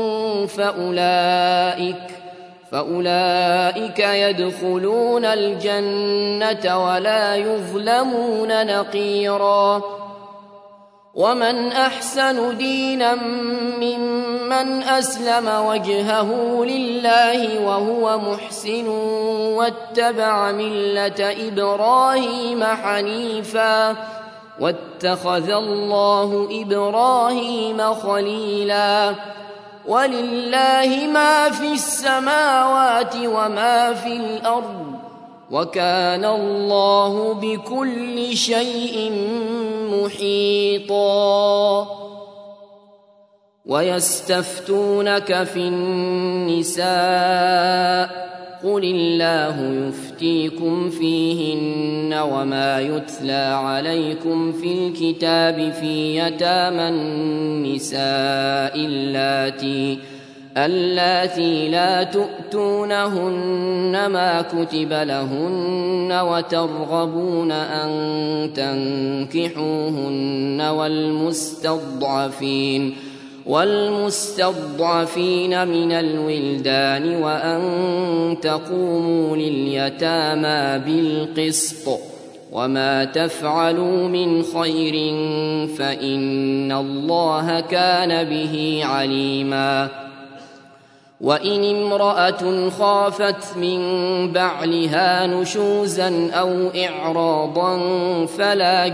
فأولئك يدخلون الجنة ولا يظلمون نقيرا ومن أحسن دينا ممن أسلم وجهه لله وهو محسن واتبع ملة إبراهيم حنيفا واتخذ الله إبراهيم خليلا ولله ما في السماوات وما في الأرض وكان الله بكل شيء محيطا ويستفتونك في النساء قل الله يفتيكم فيهن وما يتلى عليكم في الكتاب في يتامى النساء اللاتي لا تؤتونهن ما كتب لهن وترغبون أن تنكحوهن والمستضعفين من الولدان وأن تقوموا لليتامى بالقسط وما تفعلوا من خير فإن الله كان به عليما وإن امرأة خافت من بعلها نشوزا أو إعراضا فلا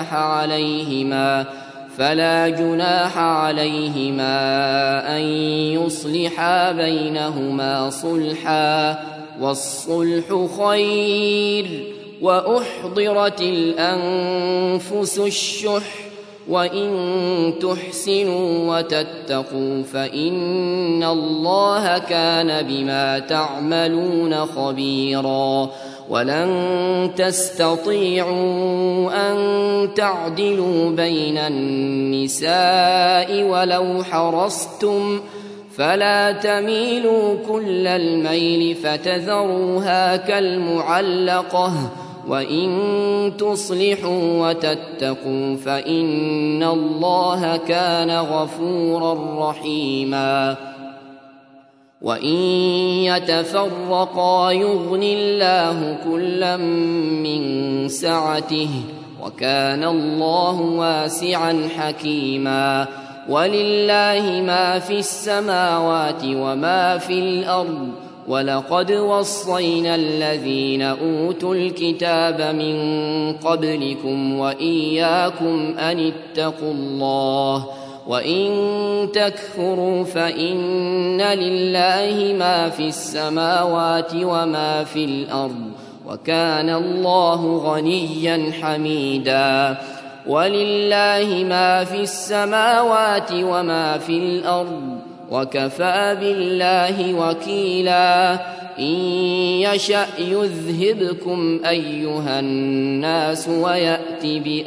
جناح عليهما أن يصلحا بينهما صلحا والصلح خير وأحضرت الأنفس الشح وإن تحسنوا وتتقوا فإن الله كان بما تعملون خبيرا ولن تستطيعوا أن تعدلوا بين النساء ولو حرصتم فلا تميلوا كل الميل فتذروها كالمعلقة وإن تصلحوا وتتقوا فإن الله كان غفورا رحيما وإن يتفرقا يغن الله كلا من سعته وكان الله واسعا حكيما ولله ما في السماوات وما في الأرض ولقد وصينا الذين أوتوا الكتاب من قبلكم وإياكم أن اتقوا الله وإن تكفروا فإن لله ما في السماوات وما في الأرض وكان الله غنيا حميدا ولله ما في السماوات وما في الأرض وكفى بالله وكيلا إن يشأ يذهبكم أيها الناس ويأت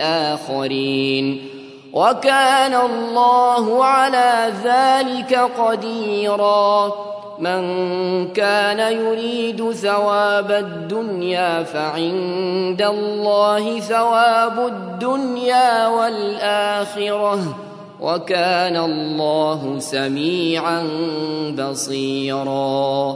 بآخرين وكان الله على ذلك قديرا من كان يريد ثواب الدنيا فعند الله ثواب الدنيا والآخرة وكان الله سميعا بصيرا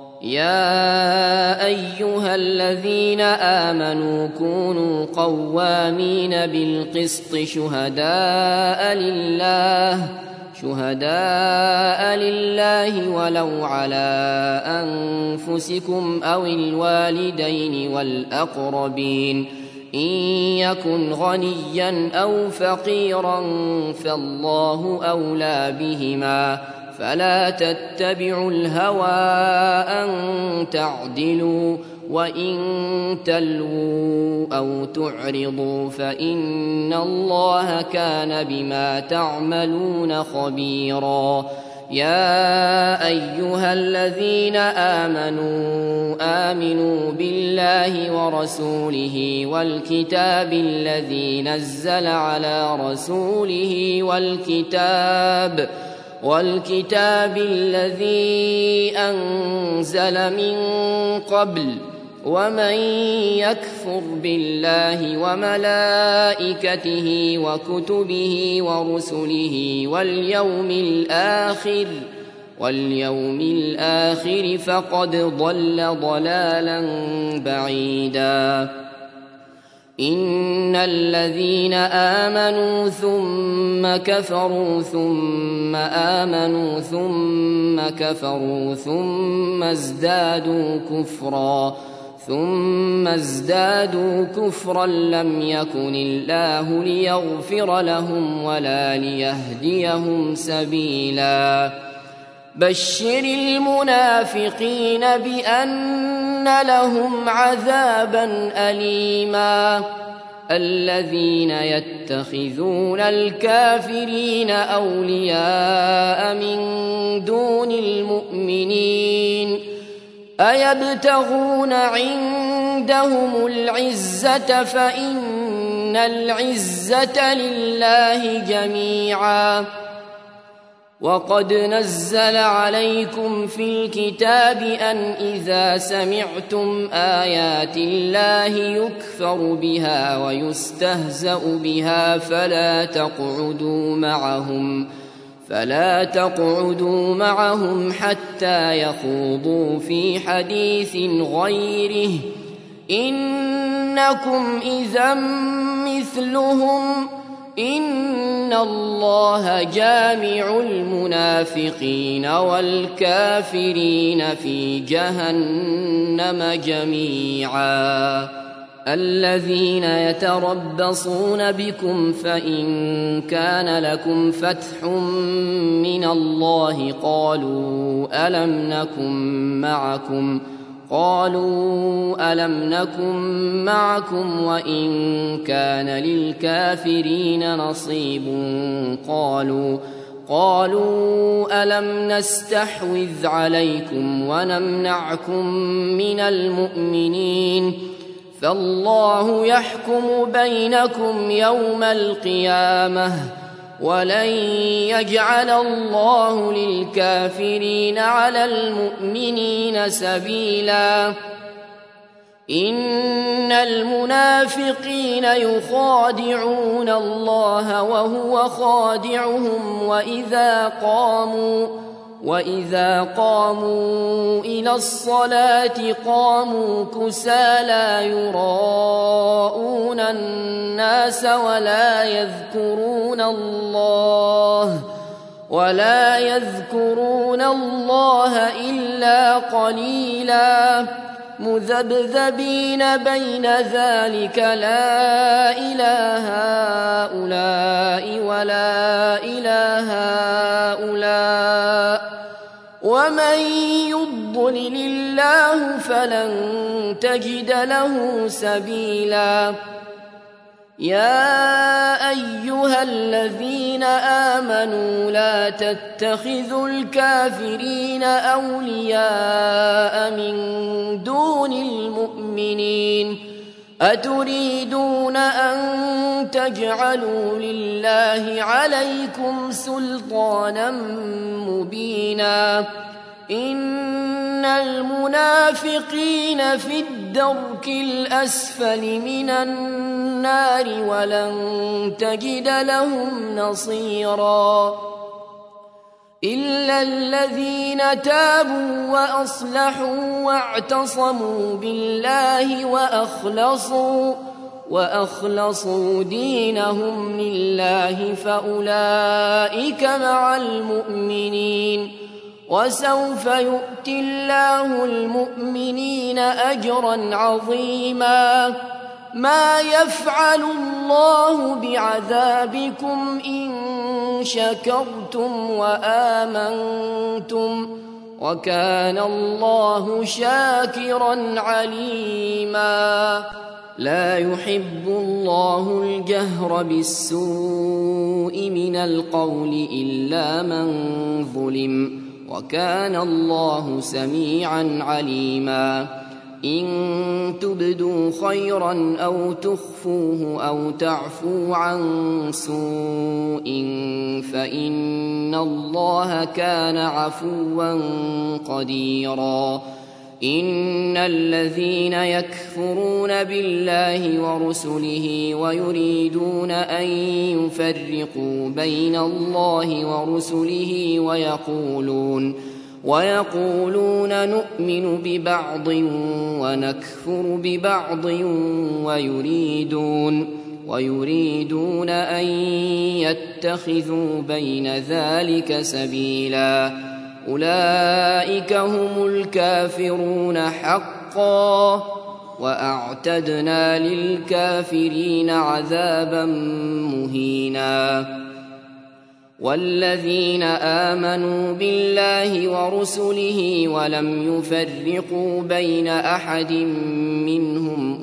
يا أيها الذين آمنوا كونوا قوامين بالقسط شهداء لله ولو على أنفسكم أو الوالدين والأقربين إن يكن غنيا أو فقيرا فالله أولى بهما فلا تتبعوا الهوى أن تعدلوا وإن تلووا أو تعرضوا فإن الله كان بما تعملون خبيرا. يا أيها الذين آمنوا بالله ورسوله والكتاب الذي نزل على رسوله والكتاب الذي أنزل من قبل ومن يكفر بالله وملائكته وكتبه ورسله واليوم الآخر فقد ضل ضلالا بعيدا. إن الذين آمنوا ثم كفروا ثم آمنوا ثم كفروا ثم ازدادوا كفرا لم يكن الله ليغفر لهم ولا ليهديهم سبيلا. بشر المنافقين بأن لهم عذابا أليما. الذين يتخذون الكافرين أولياء من دون المؤمنين أيبتغون عندهم العزة فإن العزة لله جميعا. وقد نزل عليكم في الكتاب أن إذا سمعتم آيات الله يكفر بها ويستهزأ بها فلا تقعدوا معهم حتى يخوضوا في حديث غيره إنكم إذا مثلهم إن الله جامع المنافقين والكافرين في جهنم جميعا. الذين يتربصون بكم فإن كان لكم فتح من الله قالوا ألم نكن معكم وإن كان للكافرين نصيب قالوا ألم نستحوذ عليكم ونمنعكم من المؤمنين فالله يحكم بينكم يوم القيامة ولن يجعل الله للكافرين على المؤمنين سبيلا. إن المنافقين يخادعون الله وهو خادعهم وإذا قاموا إلى الصلاة قاموا كسالى يراءون الناس ولا يذكرون الله إلا قليلا مذبذبين بين ذلك لا إله هؤلاء ولا إله هؤلاء ومن يضلل الله فلن تجد له سبيلا. يا أيها الذين آمنوا لا تتخذوا الكافرين أولياء من دون المؤمنين أتريدون أن تجعلوا لله عليكم سلطانا مبينا. إن المنافقين في الدرك الأسفل من النار ولن تجد لهم نصيرا. إلا الذين تابوا وأصلحوا واعتصموا بالله وأخلصوا دينهم لله فأولئك مع المؤمنين وسوف يؤتي الله المؤمنين أجرا عظيما. ما يفعل الله بعذابكم إن شكرتم وآمنتم وكان الله شاكرا عليما لا يحب الله الجهر بالسوء من القول إلا من ظلم وكان الله سميعا عليما إن تبدوا خيرا أو تخفوه أو تعفو عن سوء فإن الله كان عفوا قديرا إن الذين يكفرون بالله ورسله ويريدون أن يفرقوا بين الله ورسله ويقولون نؤمن ببعض ونكفر ببعض ويريدون أن يتخذوا بين ذلك سبيلا أولئك هم الكافرون حقا وأعتدنا للكافرين عذابا مهينا والذين آمنوا بالله ورسله ولم يفرقوا بين أحد منهم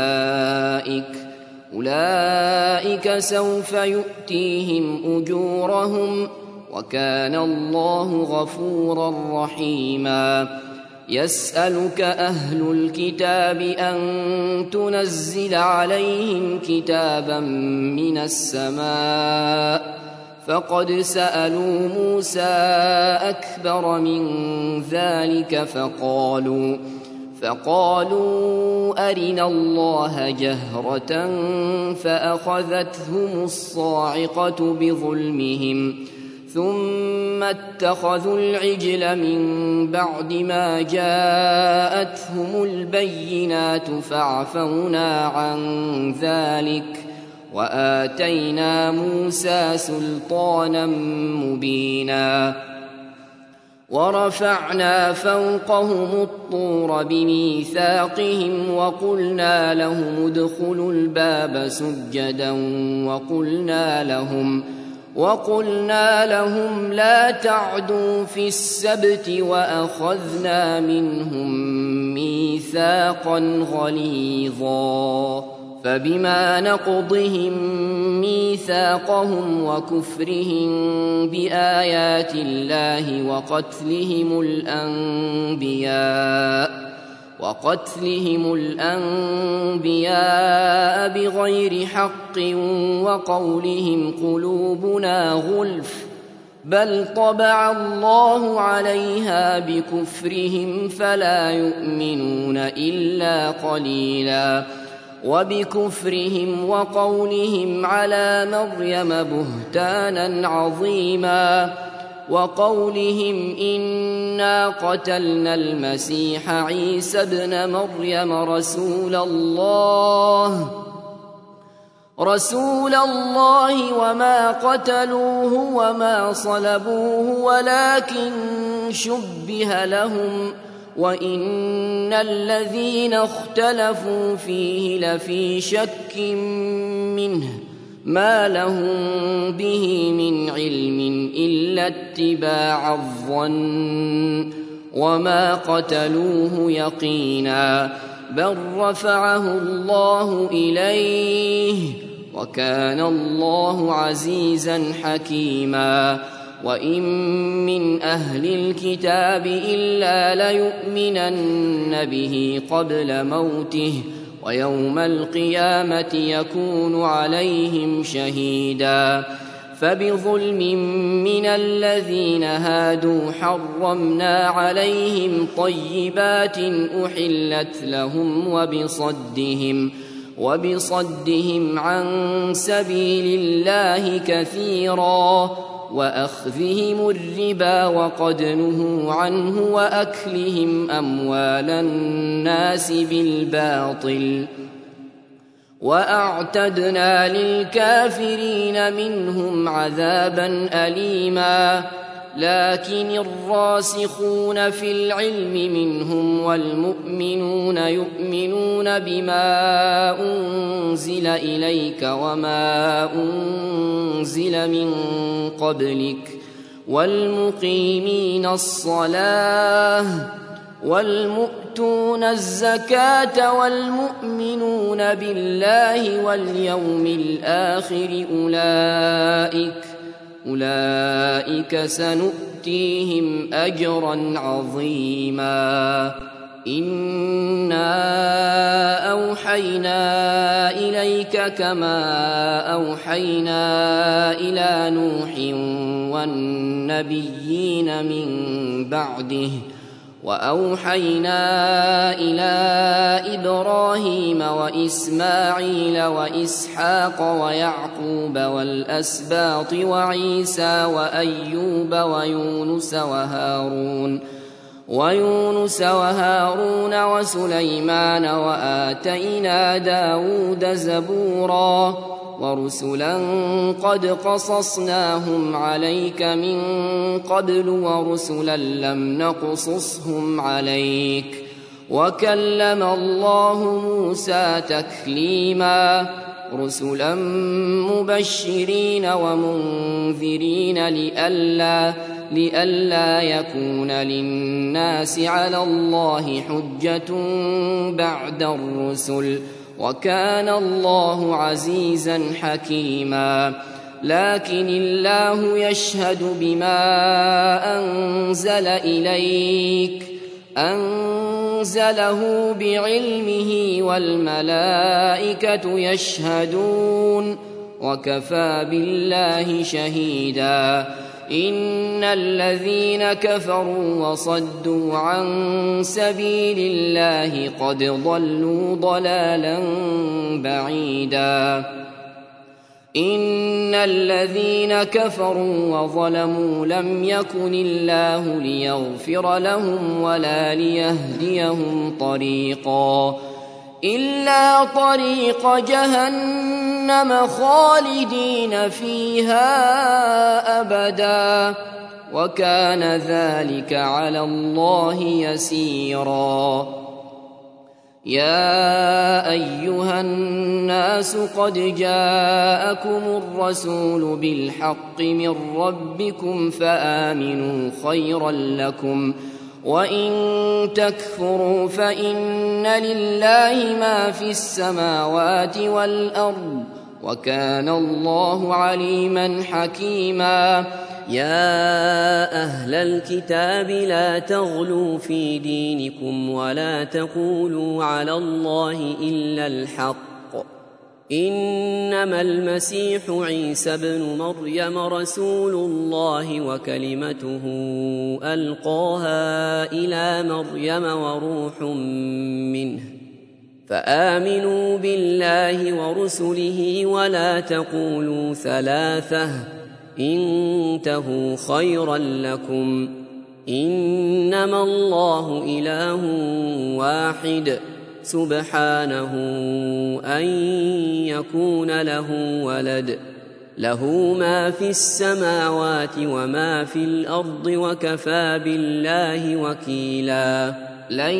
أولئك سوف يؤتيهم أجورهم وكان الله غفورا رحيما يسألك أهل الكتاب أن تنزل عليهم كتابا من السماء فقد سألوا موسى أكبر من ذلك فقالوا أرنا الله جهرة فأخذتهم الصاعقة بظلمهم ثم اتخذوا العجل من بعد ما جاءتهم البينات فعفونا عن ذلك وآتينا موسى سلطانا مبينا ورفعنا فوقهم الطور بميثاقهم وقلنا لهم ادخلوا الباب سجدا وقلنا لهم لا تعدوا في السبت وأخذنا منهم ميثاقا غليظا فبما نقضهم ميثاقهم وكفرهم بآيات الله وقتلهم الأنبياء بغير حق وقولهم قلوبنا غلف بل طبع الله عليها بكفرهم فلا يؤمنون إلا قليلا وبكفرهم وقولهم على مريم بهتانا عظيما وقولهم إنا قتلنا المسيح عيسى ابن مريم رسول الله وما قتلوه وما صلبوه ولكن شبه لهم وإن الذين اختلفوا فيه لفي شك منه ما لهم به من علم إلا اتباع الظن وما قتلوه يقينا بل رفعه الله إليه وكان الله عزيزا حكيما وإن من أهل الكتاب إلا ليؤمنن به قبل موته ويوم القيامة يكون عليهم شهيدا فبظلم من الذين هادوا حرمنا عليهم طيبات أحلت لهم وبصدهم عن سبيل الله كثيرا وأخذهم الربا وقد نهوا عنه وأكلهم أموال الناس بالباطل وأعتدنا للكافرين منهم عذابا أليما لكن الراسخون في العلم منهم والمؤمنون يؤمنون بما أنزل إليك وما أنزل من قبلك والمقيمين الصلاة والمؤتون الزكاة والمؤمنون بالله واليوم الآخر أولئك سنؤتيهم أجرا عظيما. إنا أوحينا إليك كما أوحينا إلى نوح والنبيين من بعده وأوحينا إلى إبراهيم وإسماعيل وإسحاق ويعقوب والأسباط وعيسى وأيوب ويونس وهارون وسليمان وآتينا داود زبورا ورسلا قد قصصناهم عليك من قبل ورسلا لم نقصصهم عليك وكلم الله موسى تكليما رسلا مبشرين ومنذرين لئلا يكون للناس على الله حجة بعد الرسل وكان الله عزيزا حكيما. لكن الله يشهد بما أنزل إليك أنزله بعلمه والملائكة يشهدون وكفى بالله شهيدا. إن الذين كفروا وصدوا عن سبيل الله قد ضلوا ضلالا بعيدا. إن الذين كفروا وظلموا لم يكن الله ليغفر لهم ولا ليهديهم طريقا إلا طريق جهنم خالدين فيها أبدا وكان ذلك على الله يسيرا. يا أيها الناس قد جاءكم الرسول بالحق من ربكم فآمنوا خيرا لكم وإن تكفروا فإن لله ما في السماوات والأرض وكان الله عليما حكيما. يا أهل الكتاب لا تغلوا في دينكم ولا تقولوا على الله إلا الحق إنما المسيح عيسى ابن مريم رسول الله وكلمته ألقاها إلى مريم وروح منه فآمنوا بالله ورسله ولا تقولوا ثلاثة انتهوا خيرا لكم إنما الله إله واحد سبحانه أن يكون له ولد له ما في السماوات وما في الأرض وكفى بالله وكيلا. لن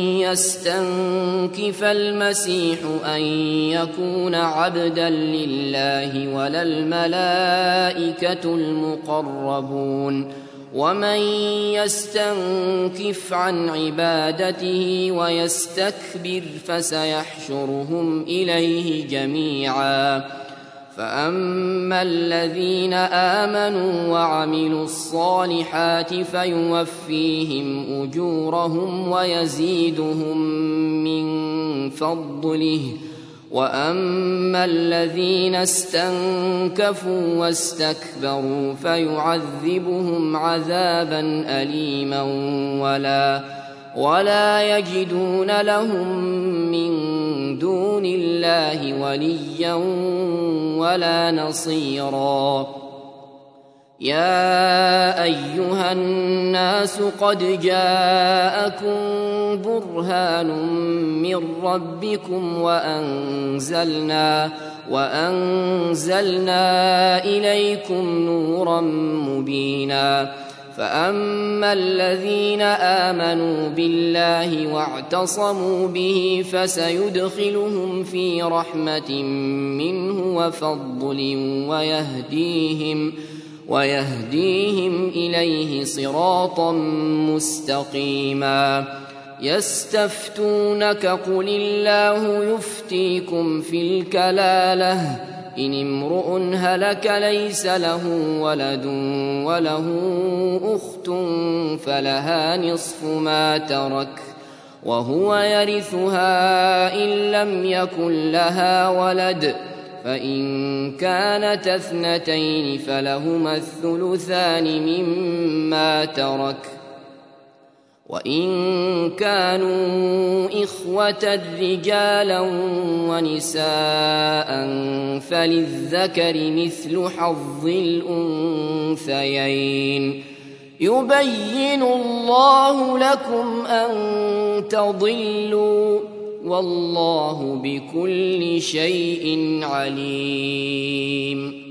يستنكف المسيح أن يكون عبدا لله ولا الملائكة المقربون ومن يستنكف عن عبادته ويستكبر فسيحشرهم إليه جميعا. فأما الذين آمنوا وعملوا الصالحات فيوفيهم أجورهم ويزيدهم من فضله وأما الذين استنكفوا واستكبروا فيعذبهم عذابا أليما ولا يجدون لهم من دون الله وليا ولا نصيرا. يا أيها الناس قد جاءكم برهان من ربكم وأنزلنا إليكم نورا مبينا فأما الذين آمنوا بالله واعتصموا به فسيدخلهم في رحمة منه وفضل ويهديهم إليه صراطا مستقيما. يستفتونك قل الله يفتيكم في الكلالة إن امرؤ هلك ليس له ولد وله أخت فلها نصف ما ترك وهو يرثها إن لم يكن لها ولد، فإن كانت اثنتين فلهما الثلثان مما ترك، وإن كانوا إخوة رجالا ونساء فللذكر مثل حظ الأنثيين. يبين الله لكم أن تضلوا والله بكل شيء عليم.